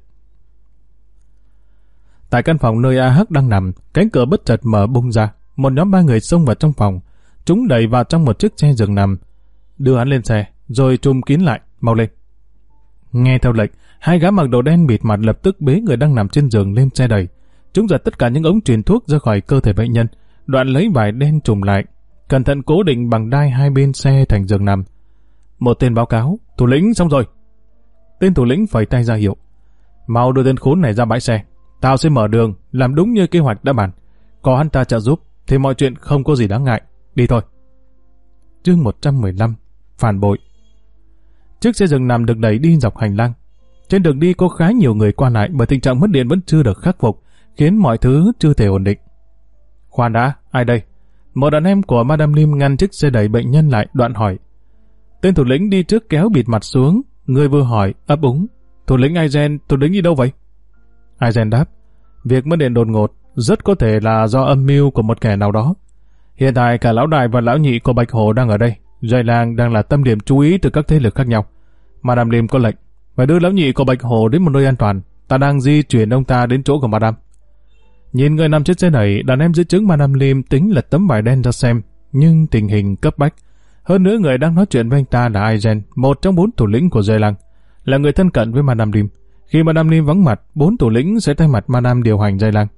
Tại căn phòng nơi a hát đang nằm, cánh cửa bất chợt mở bung ra, một nhóm ba người xông vào trong phòng, chúng đẩy vào trong một chiếc xe giường nằm, đưa hắn lên xe, rồi trùm kín lại, mau lên. Nghe theo lệnh, hai gã mặc đồ đen bịt mặt lập tức bế người đang nằm trên giường lên xe đẩy. Chúng giật tất cả những ống truyền thuốc ra khỏi cơ thể bệnh nhân, đoạn lấy vải đen trùm lại, cẩn thận cố định bằng đai hai bên xe thành giường nằm. Một tên báo cáo, thủ lĩnh xong rồi. Tên thủ lĩnh phẩy tay ra hiệu, mau đưa tên khốn này ra bãi xe, tao sẽ mở đường, làm đúng như kế hoạch đã bàn. Có hắn ta trợ giúp thì mọi chuyện không có gì đáng ngại, đi thôi. Chương một trăm mười lăm, phản bội. Chiếc xe giường nằm được đẩy đi dọc hành lang. Trên đường đi có khá nhiều người qua lại bởi tình trạng mất điện vẫn chưa được khắc phục, khiến mọi thứ chưa thể ổn định. Khoan đã, ai đây? Một đàn em của Madame Lim ngăn chiếc xe đẩy bệnh nhân lại, đoạn hỏi. Tên thủ lĩnh đi trước kéo bịt mặt xuống, người vừa hỏi ấp úng. Thủ lĩnh Aizen, thủ lĩnh đi đâu vậy? Aizen đáp, việc mất điện đột ngột rất có thể là do âm mưu của một kẻ nào đó. Hiện tại cả lão đại và lão nhị của Bạch Hổ đang ở đây. Dây làng đang là tâm điểm chú ý từ các thế lực khác nhau. Madame Lim có lệnh phải đưa lão nhị của Bạch Hổ đến một nơi an toàn. Ta đang di chuyển ông ta đến chỗ của Madame. Nhìn người nằm trên xe đẩy, đàn em dưới trướng Madame Lim tính lật tấm vải đen ra xem, nhưng tình hình cấp bách. Hơn nữa người đang nói chuyện với anh ta là Aizen, một trong bốn thủ lĩnh của dây làng, là người thân cận với Madame Lim. Khi Madame Lim vắng mặt, bốn thủ lĩnh sẽ thay mặt Madame điều hành dây làng.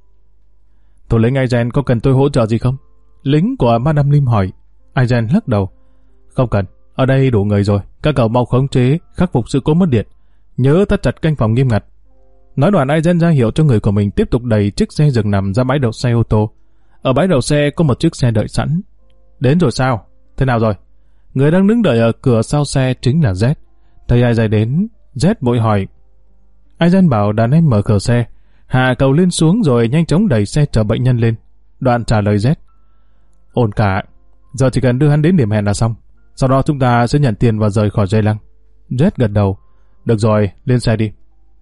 Thủ lĩnh Aizen có cần tôi hỗ trợ gì không? Lính của Madame Lim hỏi. Aizen lắc đầu. Không cần, ở đây đủ người rồi, các cậu mau khống chế, khắc phục sự cố mất điện. Nhớ thắt chặt canh phòng nghiêm ngặt. Nói đoạn Aizen ra hiệu cho người của mình tiếp tục đẩy chiếc xe giường nằm ra bãi đậu xe ô tô. Ở bãi đậu xe có một chiếc xe đợi sẵn. Đến rồi sao? Thế nào rồi? Người đang đứng đợi ở cửa sau xe chính là Z. Thấy Aizen đến, Z vội hỏi. Aizen bảo đàn em mở cửa xe, hạ cầu lên xuống rồi nhanh chóng đẩy xe chở bệnh nhân lên. Đoạn trả lời Z. Ổn cả, giờ chỉ cần đưa hắn đến điểm hẹn là xong. Sau đó chúng ta sẽ nhận tiền và rời khỏi dây lăng. Z gật đầu. Được rồi, lên xe đi.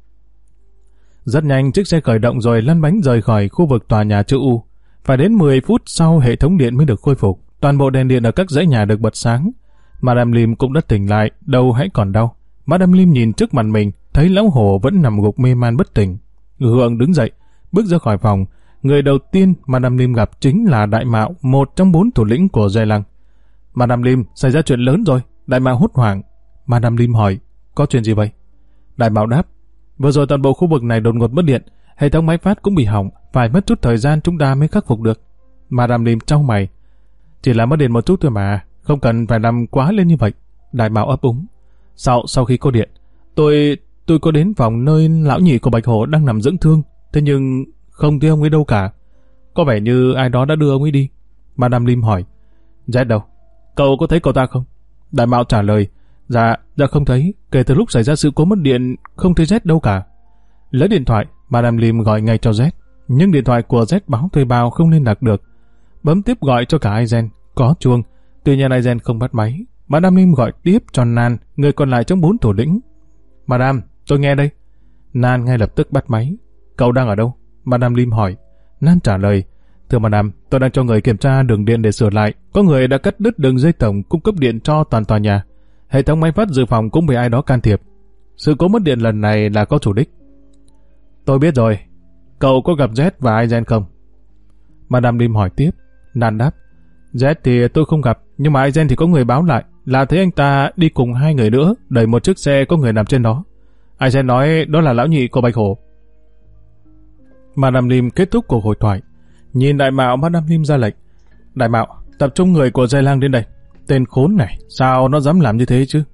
Rất nhanh chiếc xe khởi động rồi lăn bánh rời khỏi khu vực tòa nhà chữ U. Phải đến mười phút sau hệ thống điện mới được khôi phục. Toàn bộ đèn điện ở các dãy nhà được bật sáng. Madame Lim cũng đã tỉnh lại, đầu hãy còn đau. Madame Lim nhìn trước mặt mình, thấy lão hổ vẫn nằm gục mê man bất tỉnh. Hượng đứng dậy, bước ra khỏi phòng. Người đầu tiên Madame Lim gặp chính là Đại Mạo, một trong bốn thủ lĩnh của dây lăng. Madame Lim, xảy ra chuyện lớn rồi. Đại Mạo hốt hoảng. Madame Lim hỏi, có chuyện gì vậy? Đại Mạo đáp, vừa rồi toàn bộ khu vực này đột ngột mất điện, hệ thống máy phát cũng bị hỏng, phải mất chút thời gian chúng ta mới khắc phục được. Madame Lim trao mày, chỉ là mất điện một chút thôi mà, không cần phải làm quá lên như vậy. Đại Mạo ấp úng, sau sau khi có điện, tôi tôi có đến phòng nơi lão nhị của Bạch Hổ đang nằm dưỡng thương, thế nhưng không thấy ông ấy đâu cả. Có vẻ như ai đó đã đưa ông ấy đi. Madame Lim hỏi. Z đâu? Cậu có thấy cậu ta không? Đại Mạo trả lời. Dạ, dạ không thấy. Kể từ lúc xảy ra sự cố mất điện, không thấy Z đâu cả. Lấy điện thoại, Madame Lim gọi ngay cho Z. Nhưng điện thoại của Z báo thuê bao không liên lạc được. Bấm tiếp gọi cho cả Aizen, có chuông. Tuy nhiên Aizen không bắt máy. Madame Lim gọi tiếp cho Nan, người còn lại trong bốn thủ lĩnh. Madame, tôi nghe đây. Nan ngay lập tức bắt máy. Cậu đang ở đâu? Madame Lim hỏi. Nan trả lời. Thưa Madame, tôi đang cho người kiểm tra đường điện để sửa lại. Có người đã cắt đứt đường dây tổng cung cấp điện cho toàn tòa nhà. Hệ thống máy phát dự phòng cũng bị ai đó can thiệp. Sự cố mất điện lần này là có chủ đích. Tôi biết rồi. Cậu có gặp Z và Aizen không? Madame Lim hỏi tiếp. Nan đáp. Z thì tôi không gặp, nhưng mà Aizen thì có người báo lại là thấy anh ta đi cùng hai người nữa, đẩy một chiếc xe có người nằm trên đó. Aizen nói đó là lão nhị của Bạch Hổ. Madame Lim kết thúc cuộc hội thoại. Nhìn Đại Mạo, Madame Lim ra lệnh. Đại Mạo, tập trung người của Dây Lang đến đây. Tên khốn này, sao nó dám làm như thế chứ?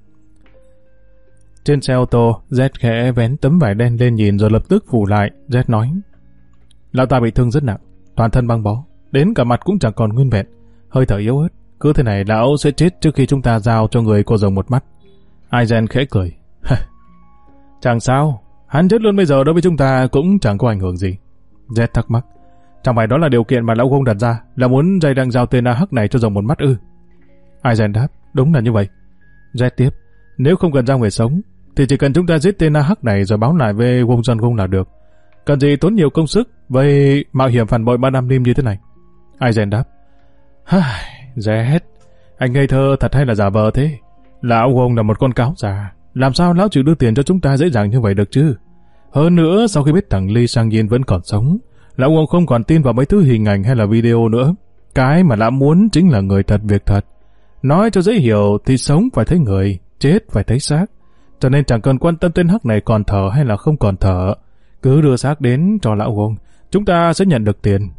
Trên xe ô tô, Z khẽ vén tấm vải đen lên nhìn rồi lập tức phủ lại. Z nói. Lão ta bị thương rất nặng, toàn thân băng bó, đến cả mặt cũng chẳng còn nguyên vẹn, hơi thở yếu ớt. Cứ thế này lão sẽ chết trước khi chúng ta giao cho người của rồng một mắt. Aizen khẽ cười. Chẳng sao, hắn chết luôn bây giờ đối với chúng ta cũng chẳng có ảnh hưởng gì. Z thắc mắc. Chẳng phải đó là điều kiện mà lão Gông đặt ra, là muốn dây đang giao tên a hắc này cho rồng một mắt ư? Aizen đáp. Đúng là như vậy. Z tiếp. Nếu không cần giao người sống, thì chỉ cần chúng ta giết tên a hắc này rồi báo lại với Wong John Gong là được. Cần gì tốn nhiều công sức với mạo hiểm phản bội Madame Lim như thế này? Aizen đáp. Z, anh ngây thơ thật hay là giả vờ thế? Lão Wong là một con cáo già, làm sao lão chịu đưa tiền cho chúng ta dễ dàng như vậy được chứ? Hơn nữa, sau khi biết thằng Lee Sang Yin vẫn còn sống, lão Wong không còn tin vào mấy thứ hình ảnh hay là video nữa. Cái mà lão muốn chính là người thật việc thật. Nói cho dễ hiểu thì sống phải thấy người, chết phải thấy xác. Cho nên chẳng cần quan tâm tên hắc này còn thở hay là không còn thở. Cứ đưa xác đến cho lão Wong, chúng ta sẽ nhận được tiền.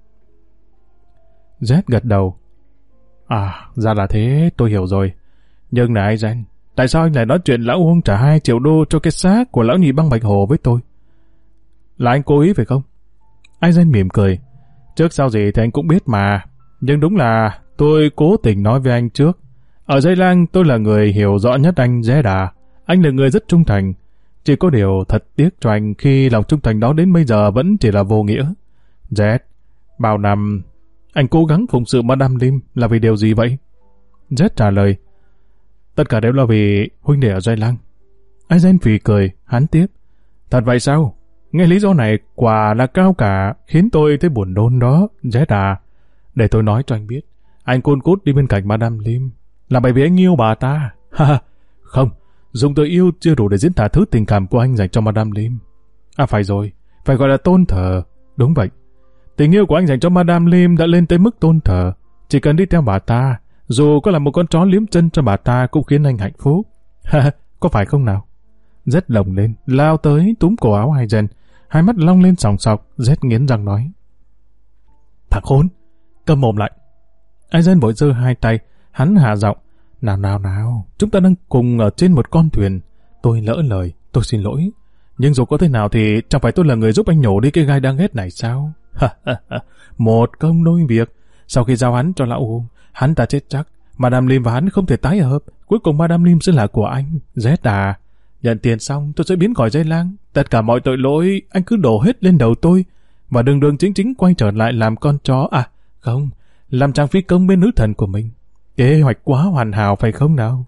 Z gật đầu. À, ra là thế, tôi hiểu rồi. Nhưng này Aizen, tại sao anh lại nói chuyện lão Wong trả hai triệu đô cho cái xác của lão nhị băng Bạch Hồ với tôi? Là anh cố ý phải không? Aizen mỉm cười. Trước sau gì thì anh cũng biết mà. Nhưng đúng là tôi cố tình nói với anh trước. Ở Dây Lang tôi là người hiểu rõ nhất anh Z à. Anh là người rất trung thành. Chỉ có điều thật tiếc cho anh khi lòng trung thành đó đến bây giờ vẫn chỉ là vô nghĩa. Z, bao năm anh cố gắng phụng sự Madame Lim là vì điều gì vậy? Z trả lời. Tất cả đều là vì huynh đệ ở Dây Lang. Aizen phì cười, hắn tiếp. Thật vậy sao? Nghe lý do này quả là cao cả, khiến tôi thấy buồn nôn đó, Z à. Để tôi nói cho anh biết, anh côn cút đi bên cạnh Madame Lim là bởi vì anh yêu bà ta. Ha, không, dùng từ yêu chưa đủ để diễn tả thứ tình cảm của anh dành cho Madame Lim. À phải rồi, phải gọi là tôn thờ. Đúng vậy, tình yêu của anh dành cho Madame Lim đã lên tới mức tôn thờ. Chỉ cần đi theo bà ta, dù có là một con chó liếm chân cho bà ta cũng khiến anh hạnh phúc. Ha, có phải không nào? Rất lồng lên, lao tới túm cổ áo Aizen, hai mắt long lên sòng sọc. Z nghiến răng nói. Thằng khốn, câm mồm lại. Aizen vội giơ hai tay, hắn hạ giọng. Nào nào nào, chúng ta đang cùng ở trên một con thuyền. Tôi lỡ lời, tôi xin lỗi. Nhưng dù có thế nào thì chẳng phải tôi là người giúp anh nhổ đi cái gai đang ghét này sao? Một công đôi việc. Sau khi giao hắn cho lão Hùng, hắn ta chết chắc. Madame Lim và hắn không thể tái hợp. Cuối cùng Madame Lim sẽ là của anh. Z à, nhận tiền xong tôi sẽ biến khỏi Dây Lang. Tất cả mọi tội lỗi anh cứ đổ hết lên đầu tôi. Và đường đường chính chính quay trở lại làm con chó. À không, làm chàng phi công bên nữ thần của mình. Kế hoạch quá hoàn hảo phải không nào?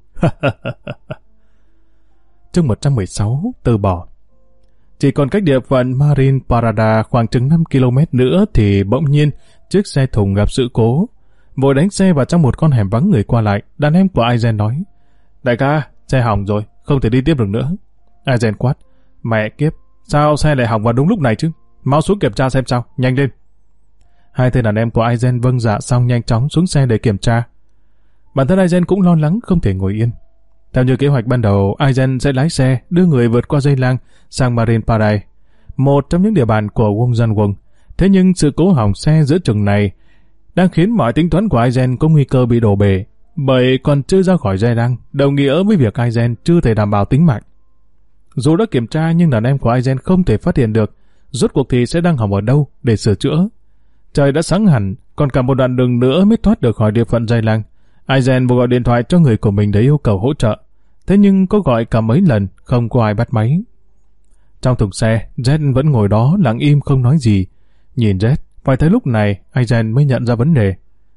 Chương một trăm mười sáu, từ bỏ. Chỉ còn cách địa phận Marine Parada khoảng chừng năm ki lô mét nữa thì bỗng nhiên chiếc xe thùng gặp sự cố. Vội đánh xe vào trong một con hẻm vắng người qua lại. Đàn em của Aizen nói. Đại ca, xe hỏng rồi, không thể đi tiếp được nữa. Aizen quát. Mẹ kiếp, sao xe lại hỏng vào đúng lúc này chứ? Mau xuống kiểm tra xem sao, nhanh lên. Hai tên đàn em của Aizen vâng dạ xong nhanh chóng xuống xe để kiểm tra. Bản thân Aizen cũng lo lắng không thể ngồi yên. Theo như kế hoạch ban đầu, Aizen sẽ lái xe đưa người vượt qua Dây Lang sang Marine Paradise, một trong những địa bàn của Wong John Gong. Thế nhưng sự cố hỏng xe giữa chừng này đang khiến mọi tính toán của Aizen có nguy cơ bị đổ bể, bởi còn chưa ra khỏi Dây Lang, đồng nghĩa với việc Aizen chưa thể đảm bảo tính mạng. Dù đã kiểm tra nhưng đàn em của Aizen không thể phát hiện được rốt cuộc thì sẽ đang hỏng ở đâu để sửa chữa. Trời đã sáng hẳn, còn cả một đoạn đường nữa mới thoát được khỏi địa phận Dây Lang. Aizen vừa gọi điện thoại cho người của mình để yêu cầu hỗ trợ. Thế nhưng có gọi cả mấy lần, không có ai bắt máy. Trong thùng xe, Jet vẫn ngồi đó lặng im không nói gì. Nhìn Jet, phải tới lúc này, Aizen mới nhận ra vấn đề.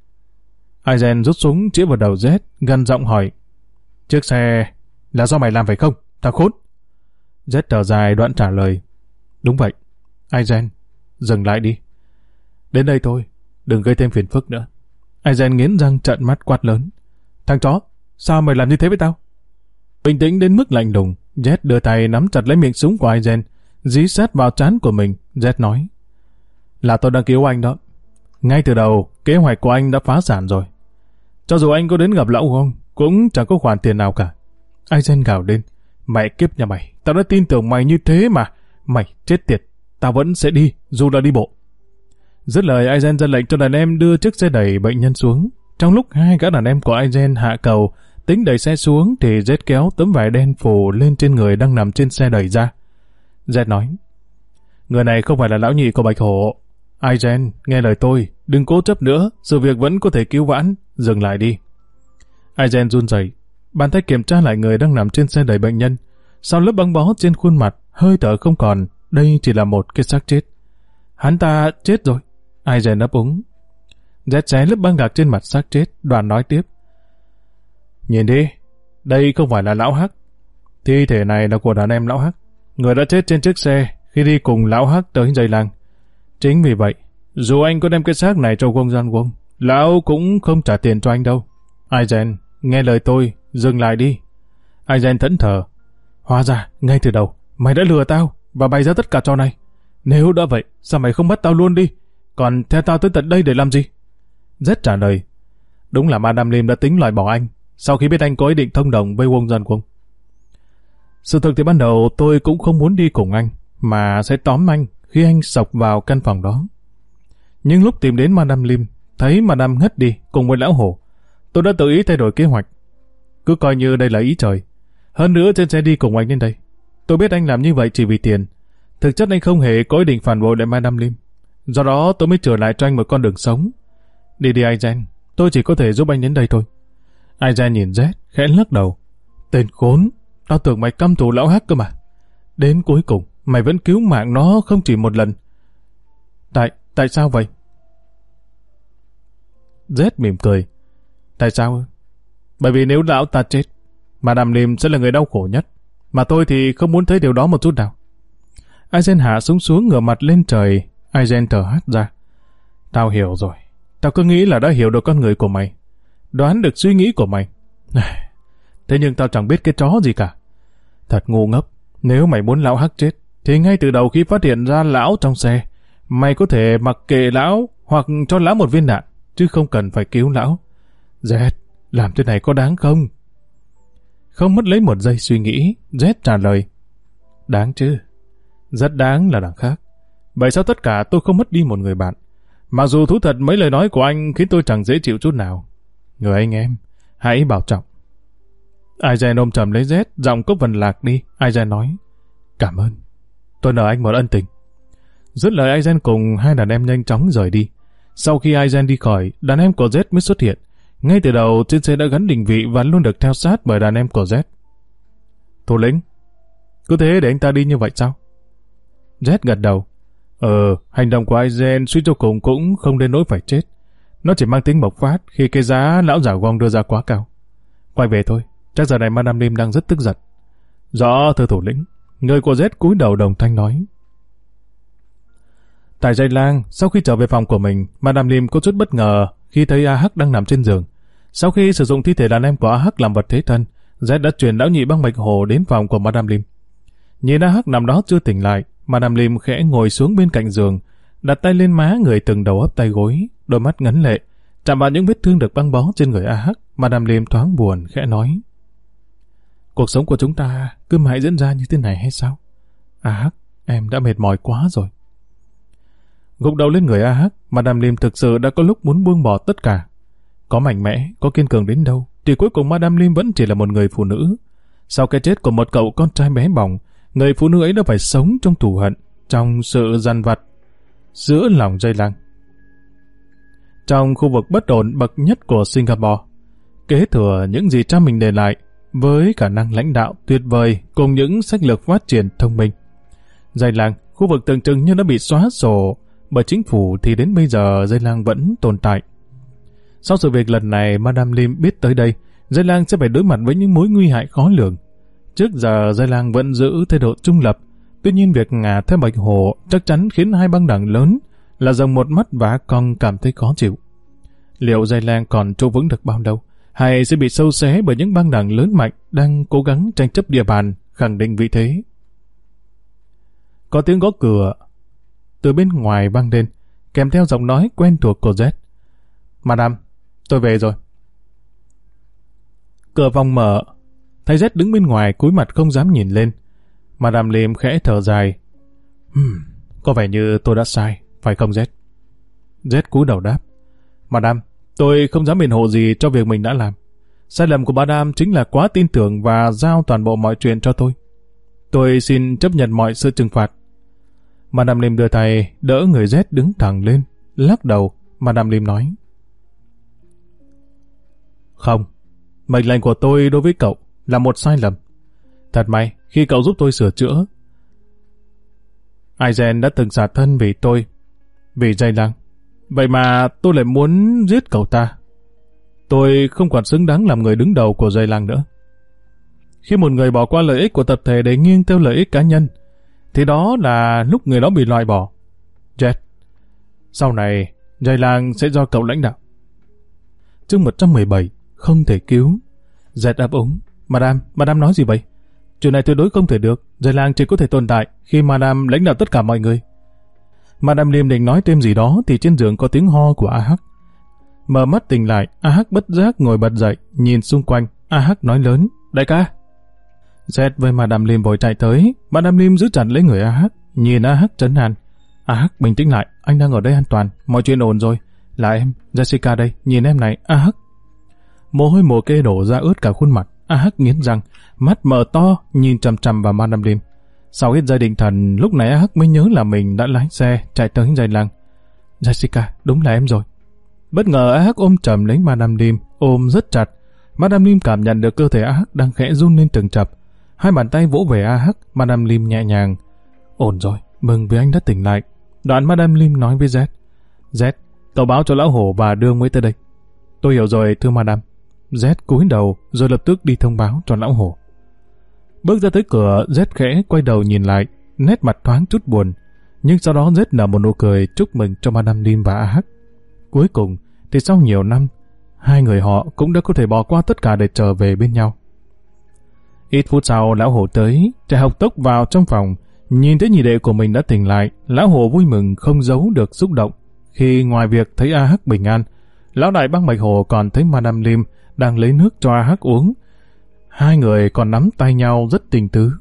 Aizen rút súng chĩa vào đầu Jet, gằn giọng hỏi. Chiếc xe là do mày làm phải không, thằng khốn? Jet thở dài đoạn trả lời. Đúng vậy. Aizen, dừng lại đi. Đến đây thôi, đừng gây thêm phiền phức nữa. Aizen nghiến răng trợn mắt quát lớn. Thằng chó, sao mày làm như thế với tao? Bình tĩnh đến mức lạnh lùng, Jet đưa tay nắm chặt lấy miệng súng của Aizen, dí sát vào trán của mình. Jet nói. Là tôi đang cứu anh đó. Ngay từ đầu, kế hoạch của anh đã phá sản rồi. Cho dù anh có đến gặp lão không, cũng chẳng có khoản tiền nào cả. Aizen gào lên. Mẹ kiếp nhà mày, tao đã tin tưởng mày như thế mà. Mày chết tiệt, tao vẫn sẽ đi, dù là đi bộ. Dứt lời, Aizen ra lệnh cho đàn em đưa chiếc xe đẩy bệnh nhân xuống. Trong lúc hai gã đàn em của Aizen hạ cầu, tính đẩy xe xuống thì Jet kéo tấm vải đen phủ lên trên người đang nằm trên xe đẩy ra. Jet nói. Người này không phải là lão nhị của Bạch Hổ. Aizen, nghe lời tôi, đừng cố chấp nữa, sự việc vẫn có thể cứu vãn, dừng lại đi. Aizen run rẩy, bàn tay kiểm tra lại người đang nằm trên xe đẩy bệnh nhân. Sau lớp băng bó trên khuôn mặt, hơi thở không còn, đây chỉ là một cái xác chết. Hắn ta chết rồi. Aizen ấp úng. Jet xé lớp băng gạc trên mặt xác chết, đoàn nói tiếp. Nhìn đi, đây không phải là lão Hắc. Thi thể này là của đàn em lão Hắc. Người đã chết trên chiếc xe khi đi cùng lão Hắc tới Dây Lang. Chính vì vậy, dù anh có đem cái xác này cho Wong Gian Wong, lão cũng không trả tiền cho anh đâu. Aizen, nghe lời tôi, dừng lại đi. Aizen thẫn thờ. Hóa ra, ngay từ đầu, mày đã lừa tao và bày ra tất cả trò này. Nếu đã vậy, sao mày không bắt tao luôn đi? Còn theo tao tới tận đây để làm gì? Jet trả lời. Đúng là Madame Lim đã tính loại bỏ anh sau khi biết anh có ý định thông đồng với Wong Gian Wong. Sự thực thì ban đầu tôi cũng không muốn đi cùng anh, mà sẽ tóm anh khi anh sộc vào căn phòng đó. Nhưng lúc tìm đến Madame Lim, thấy Madame ngất đi cùng với lão hổ, tôi đã tự ý thay đổi kế hoạch. Cứ coi như đây là ý trời. Hơn nữa trên xe đi cùng anh đến đây. Tôi biết anh làm như vậy chỉ vì tiền. Thực chất anh không hề có ý định phản bội lại Madame Lim. Do đó tôi mới trở lại cho anh một con đường sống. Đi đi Aizen, tôi chỉ có thể giúp anh đến đây thôi. Aizen nhìn Jet, khẽ lắc đầu. Tên khốn, tao tưởng mày căm thù lão Hắc cơ mà. Đến cuối cùng, mày vẫn cứu mạng nó không chỉ một lần. Tại, tại sao vậy? Jet mỉm cười. Tại sao? Bởi vì nếu lão ta chết, Madame Lim sẽ là người đau khổ nhất. Mà tôi thì không muốn thấy điều đó một chút nào. Aizen hạ súng xuống ngửa mặt lên trời. Aizen thở hắt ra. Tao hiểu rồi. Tao cứ nghĩ là đã hiểu được con người của mày. Đoán được suy nghĩ của mày. Thế nhưng tao chẳng biết cái chó gì cả. Thật ngu ngốc. Nếu mày muốn lão Hắc chết, thì ngay từ đầu khi phát hiện ra lão trong xe, mày có thể mặc kệ lão hoặc cho lão một viên đạn, chứ không cần phải cứu lão. Jet, làm thế này có đáng không? Không mất lấy một giây suy nghĩ, Jet trả lời. Đáng chứ. Rất đáng là đằng khác. Vậy sao tất cả tôi không mất đi một người bạn? Mặc dù thú thật mấy lời nói của anh khiến tôi chẳng dễ chịu chút nào. Người anh em, hãy bảo trọng. Aizen ôm chầm lấy Z, giọng cốc vần lạc đi. Aizen nói, cảm ơn. Tôi nợ anh một ân tình. Dứt lời Aizen cùng hai đàn em nhanh chóng rời đi. Sau khi Aizen đi khỏi, đàn em của Z mới xuất hiện. Ngay từ đầu trên xe đã gắn định vị và luôn được theo sát bởi đàn em của Z. Thủ lĩnh, cứ thế để anh ta đi như vậy sao? Z gật đầu. Ờ, hành động của Aizen suy cho cùng cũng không đến nỗi phải chết. Nó chỉ mang tính bộc phát khi cái giá lão giả Wong đưa ra quá cao. Quay về thôi, chắc giờ này Madame Lim đang rất tức giận. Rõ thưa thủ lĩnh. Người của Z cúi đầu đồng thanh nói. Tại Dây Lang, sau khi trở về phòng của mình, Madame Lim có chút bất ngờ khi thấy A Hắc đang nằm trên giường. Sau khi sử dụng thi thể đàn em của A Hắc làm vật thế thân, Z đã chuyển lão nhị băng Bạch Hổ đến phòng của Madame Lim. Nhìn A Hắc nằm đó chưa tỉnh lại, Madame Lim khẽ ngồi xuống bên cạnh giường, đặt tay lên má người từng đầu ấp tay gối, đôi mắt ngấn lệ, chạm vào những vết thương được băng bó trên người A Hắc. Madame Lim thoáng buồn, khẽ nói. Cuộc sống của chúng ta cứ mãi diễn ra như thế này hay sao? A Hắc, em đã mệt mỏi quá rồi. Gục đầu lên người A Hắc, Madame Lim thực sự đã có lúc muốn buông bỏ tất cả. Có mạnh mẽ, có kiên cường đến đâu, thì cuối cùng Madame Lim vẫn chỉ là một người phụ nữ. Sau cái chết của một cậu con trai bé bỏng, người phụ nữ ấy đã phải sống trong thù hận, trong sự dằn vặt giữa lòng dây lăng. Trong khu vực bất ổn bậc nhất của Singapore, kế thừa những gì cha mình để lại với khả năng lãnh đạo tuyệt vời cùng những sách lược phát triển thông minh, dây lăng, khu vực tưởng chừng như đã bị xóa sổ bởi chính phủ, thì đến bây giờ dây lăng vẫn tồn tại. Sau sự việc lần này, Madame Lim biết tới đây, dây lăng sẽ phải đối mặt với những mối nguy hại khó lường. Trước giờ dây lăng vẫn giữ thái độ trung lập, tuy nhiên việc ngả theo Bạch Hổ chắc chắn khiến hai băng đảng lớn là Rồng Một Mắt và A Cong cảm thấy khó chịu. Liệu dây lăng còn trụ vững được bao lâu, hay sẽ bị sâu xé bởi những băng đảng lớn mạnh đang cố gắng tranh chấp địa bàn, khẳng định vị thế? Có tiếng gõ cửa từ bên ngoài vang lên, kèm theo giọng nói quen thuộc của Z. Madame, tôi về rồi. Cửa phòng mở, thấy Z đứng bên ngoài cúi mặt không dám nhìn lên. Madame Lim khẽ thở dài. Hmm, có vẻ như tôi đã sai, phải không Z? Z cúi đầu đáp. Madame, tôi không dám biện hộ gì cho việc mình đã làm. Sai lầm của Madame chính là quá tin tưởng và giao toàn bộ mọi chuyện cho tôi. Tôi xin chấp nhận mọi sự trừng phạt. Madame Lim đưa tay đỡ người Z đứng thẳng lên, lắc đầu. Madame Lim nói. Không, mệnh lệnh của tôi đối với cậu là một sai lầm. Thật may khi cậu giúp tôi sửa chữa. Aizen đã từng xả thân vì tôi, vì dây lăng. Vậy mà tôi lại muốn giết cậu ta. Tôi không còn xứng đáng làm người đứng đầu của dây lăng nữa. Khi một người bỏ qua lợi ích của tập thể để nghiêng theo lợi ích cá nhân, thì đó là lúc người đó bị loại bỏ. Jet, sau này dây lăng sẽ do cậu lãnh đạo. Chương một trăm mười bảy, không thể cứu. Jet đáp úng. Madame, Madame nói gì vậy? Chuyện này tuyệt đối không thể được. Dây lăng chỉ có thể tồn tại khi Madame lãnh đạo tất cả mọi người. Madame Lim định nói thêm gì đó thì trên giường có tiếng ho của A Hắc. Mở mắt tỉnh lại, A Hắc bất giác ngồi bật dậy, nhìn xung quanh. A Hắc nói lớn. Đại ca. Z với Madame Lim vội chạy tới. Madame Lim giữ chặt lấy người A Hắc, nhìn A Hắc trấn an. A Hắc bình tĩnh lại, anh đang ở đây an toàn, mọi chuyện ổn rồi. Là em, Jessica đây, nhìn em này, A Hắc. Mồ hôi mồ kê đổ ra ướt cả khuôn mặt. A Hắc nghiến răng, mắt mở to nhìn chằm chằm vào Madame Lim. Sau ít giây định thần, lúc này A Hắc mới nhớ là mình đã lái xe chạy tới dây lăng. Jessica, đúng là em rồi. Bất ngờ A Hắc ôm chầm lấy Madame Lim, ôm rất chặt. Madame Lim cảm nhận được cơ thể A Hắc đang khẽ run lên từng chập. Hai bàn tay vỗ về A Hắc, Madame Lim nhẹ nhàng. Ổn rồi, mừng vì anh đã tỉnh lại. Đoạn Madame Lim nói với Z. Z, cậu báo cho lão hổ và đưa mới tới đây. Tôi hiểu rồi, thưa Madame. Z cúi đầu rồi lập tức đi thông báo cho lão hổ. Bước ra tới cửa, Z khẽ quay đầu nhìn lại, nét mặt thoáng chút buồn, nhưng sau đó Z nở một nụ cười chúc mừng cho Madame Lim và A Hắc. Cuối cùng thì sau nhiều năm, hai người họ cũng đã có thể bỏ qua tất cả để trở về bên nhau. Ít phút sau, lão hổ tới, chạy học tốc vào trong phòng, nhìn thấy nhị đệ của mình đã tỉnh lại, lão hổ vui mừng không giấu được xúc động. Khi ngoài việc thấy A Hắc bình an, lão đại băng Bạch Hổ còn thấy Madame Lim đang lấy nước cho A Hắc uống. Hai người còn nắm tay nhau rất tình tứ.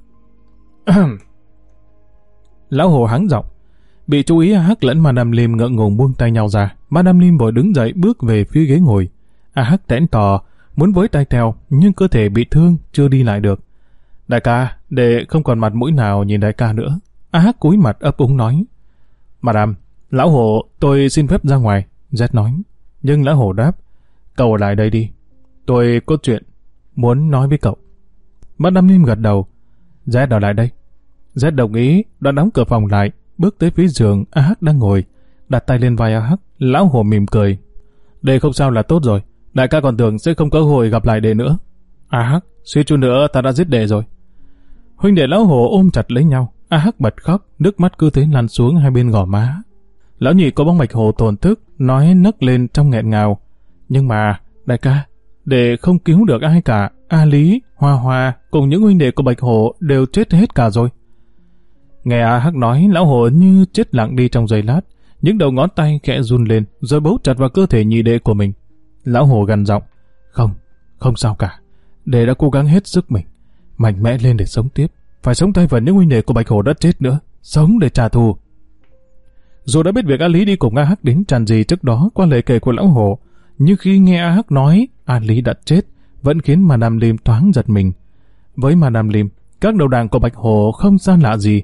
Lão hổ hắng giọng. Bị chú ý A Hắc lẫn Madame Lim ngượng ngùng buông tay nhau ra. Madame Lim vội đứng dậy bước về phía ghế ngồi. A Hắc tẽn tò, muốn với tay theo, nhưng cơ thể bị thương, chưa đi lại được. Đại ca, để không còn mặt mũi nào nhìn đại ca nữa. A Hắc cúi mặt ấp úng nói. Madame, lão hổ, tôi xin phép ra ngoài. Z nói. Nhưng lão hổ đáp. Cậu ở lại đây đi. Tôi có chuyện muốn nói với cậu. Madame Lim gật đầu. Z ở lại đây. Z đồng ý, đoạn đóng cửa phòng lại, bước tới phía giường A Hắc đang ngồi, đặt tay lên vai A Hắc. Lão hổ mỉm cười. Đây không sao là tốt rồi. Đại ca còn tưởng sẽ không có cơ hội gặp lại đệ nữa. A Hắc, suy chút nữa ta đã giết đệ rồi. Huynh đệ lão hổ ôm chặt lấy nhau. A Hắc bật khóc, nước mắt cứ thế lăn xuống hai bên gò má. Lão nhị có bóng Bạch Hổ tổn thức, nói nấc lên trong nghẹn ngào. Nhưng mà, đại ca, đệ không cứu được ai cả. A Lý, Hoa Hoa cùng những huynh đệ của Bạch Hổ đều chết hết cả rồi. Nghe A Hắc nói, lão hổ như chết lặng đi trong giây lát, những đầu ngón tay khẽ run lên rồi bấu chặt vào cơ thể nhị đệ của mình. Lão hổ gằn giọng. Không, không sao cả. Đệ đã cố gắng hết sức mình, mạnh mẽ lên để sống tiếp. Phải sống tay vào những huynh đệ của Bạch Hổ đã chết nữa, sống để trả thù. Dù đã biết việc A Lý đi cùng A Hắc đến tràn gì trước đó qua lời kể của lão hổ, nhưng khi nghe A Hắc nói A Lý đã chết, vẫn khiến Madame Lim thoáng giật mình. Với Madame Lim, các đầu đảng của Bạch Hổ không xa lạ gì.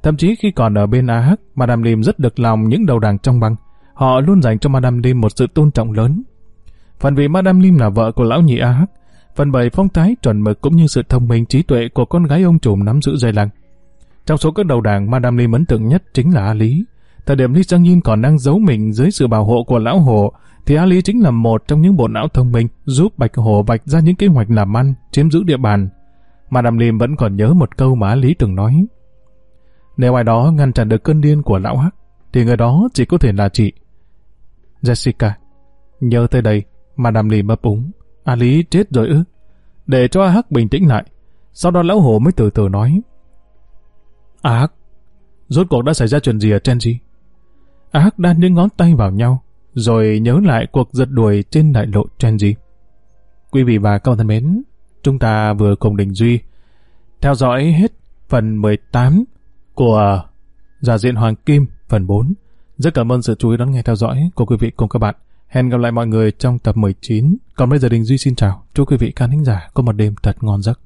Thậm chí khi còn ở bên a hát, Madame Lim rất được lòng những đầu đảng trong bang. Họ luôn dành cho Madame Lim một sự tôn trọng lớn. Phần vì Madame Lim là vợ của lão nhị a hát, phần bởi phong thái chuẩn mực cũng như sự thông minh trí tuệ của con gái ông trùm nắm giữ dây lăng. Trong số các đầu đảng, Madame Lim ấn tượng nhất chính là A Lý. Thời điểm Lý Giang Nhiên còn đang giấu mình dưới sự bảo hộ của lão Hồ, thì A Lý chính là một trong những bộ não thông minh giúp Bạch Hổ vạch ra những kế hoạch làm ăn, chiếm giữ địa bàn. Madame Lim vẫn còn nhớ một câu mà A Lý từng nói: nếu ai đó ngăn chặn được cơn điên của lão Hắc, thì người đó chỉ có thể là chị. Jessica. Nhớ tới đây, Madame Lim ấp úng: A Lý chết rồi ư? Để cho A Hắc bình tĩnh lại. Sau đó lão Hổ mới từ từ nói: A Hắc, rốt cuộc đã xảy ra chuyện gì ở Tenji? A Hắc đan những ngón tay vào nhau, rồi nhớ lại cuộc giật đuổi trên đại lộ Tenji. Quý vị và các bạn thân mến, chúng ta vừa cùng Đình Duy theo dõi hết phần mười tám của Giả Diện Hoàng Kim phần bốn. Rất cảm ơn sự chú ý đón nghe theo dõi của quý vị cùng các bạn. Hẹn gặp lại mọi người trong tập mười chín. Còn bây giờ Đình Duy xin chào. Chúc quý vị khán thính giả có một đêm thật ngon giấc.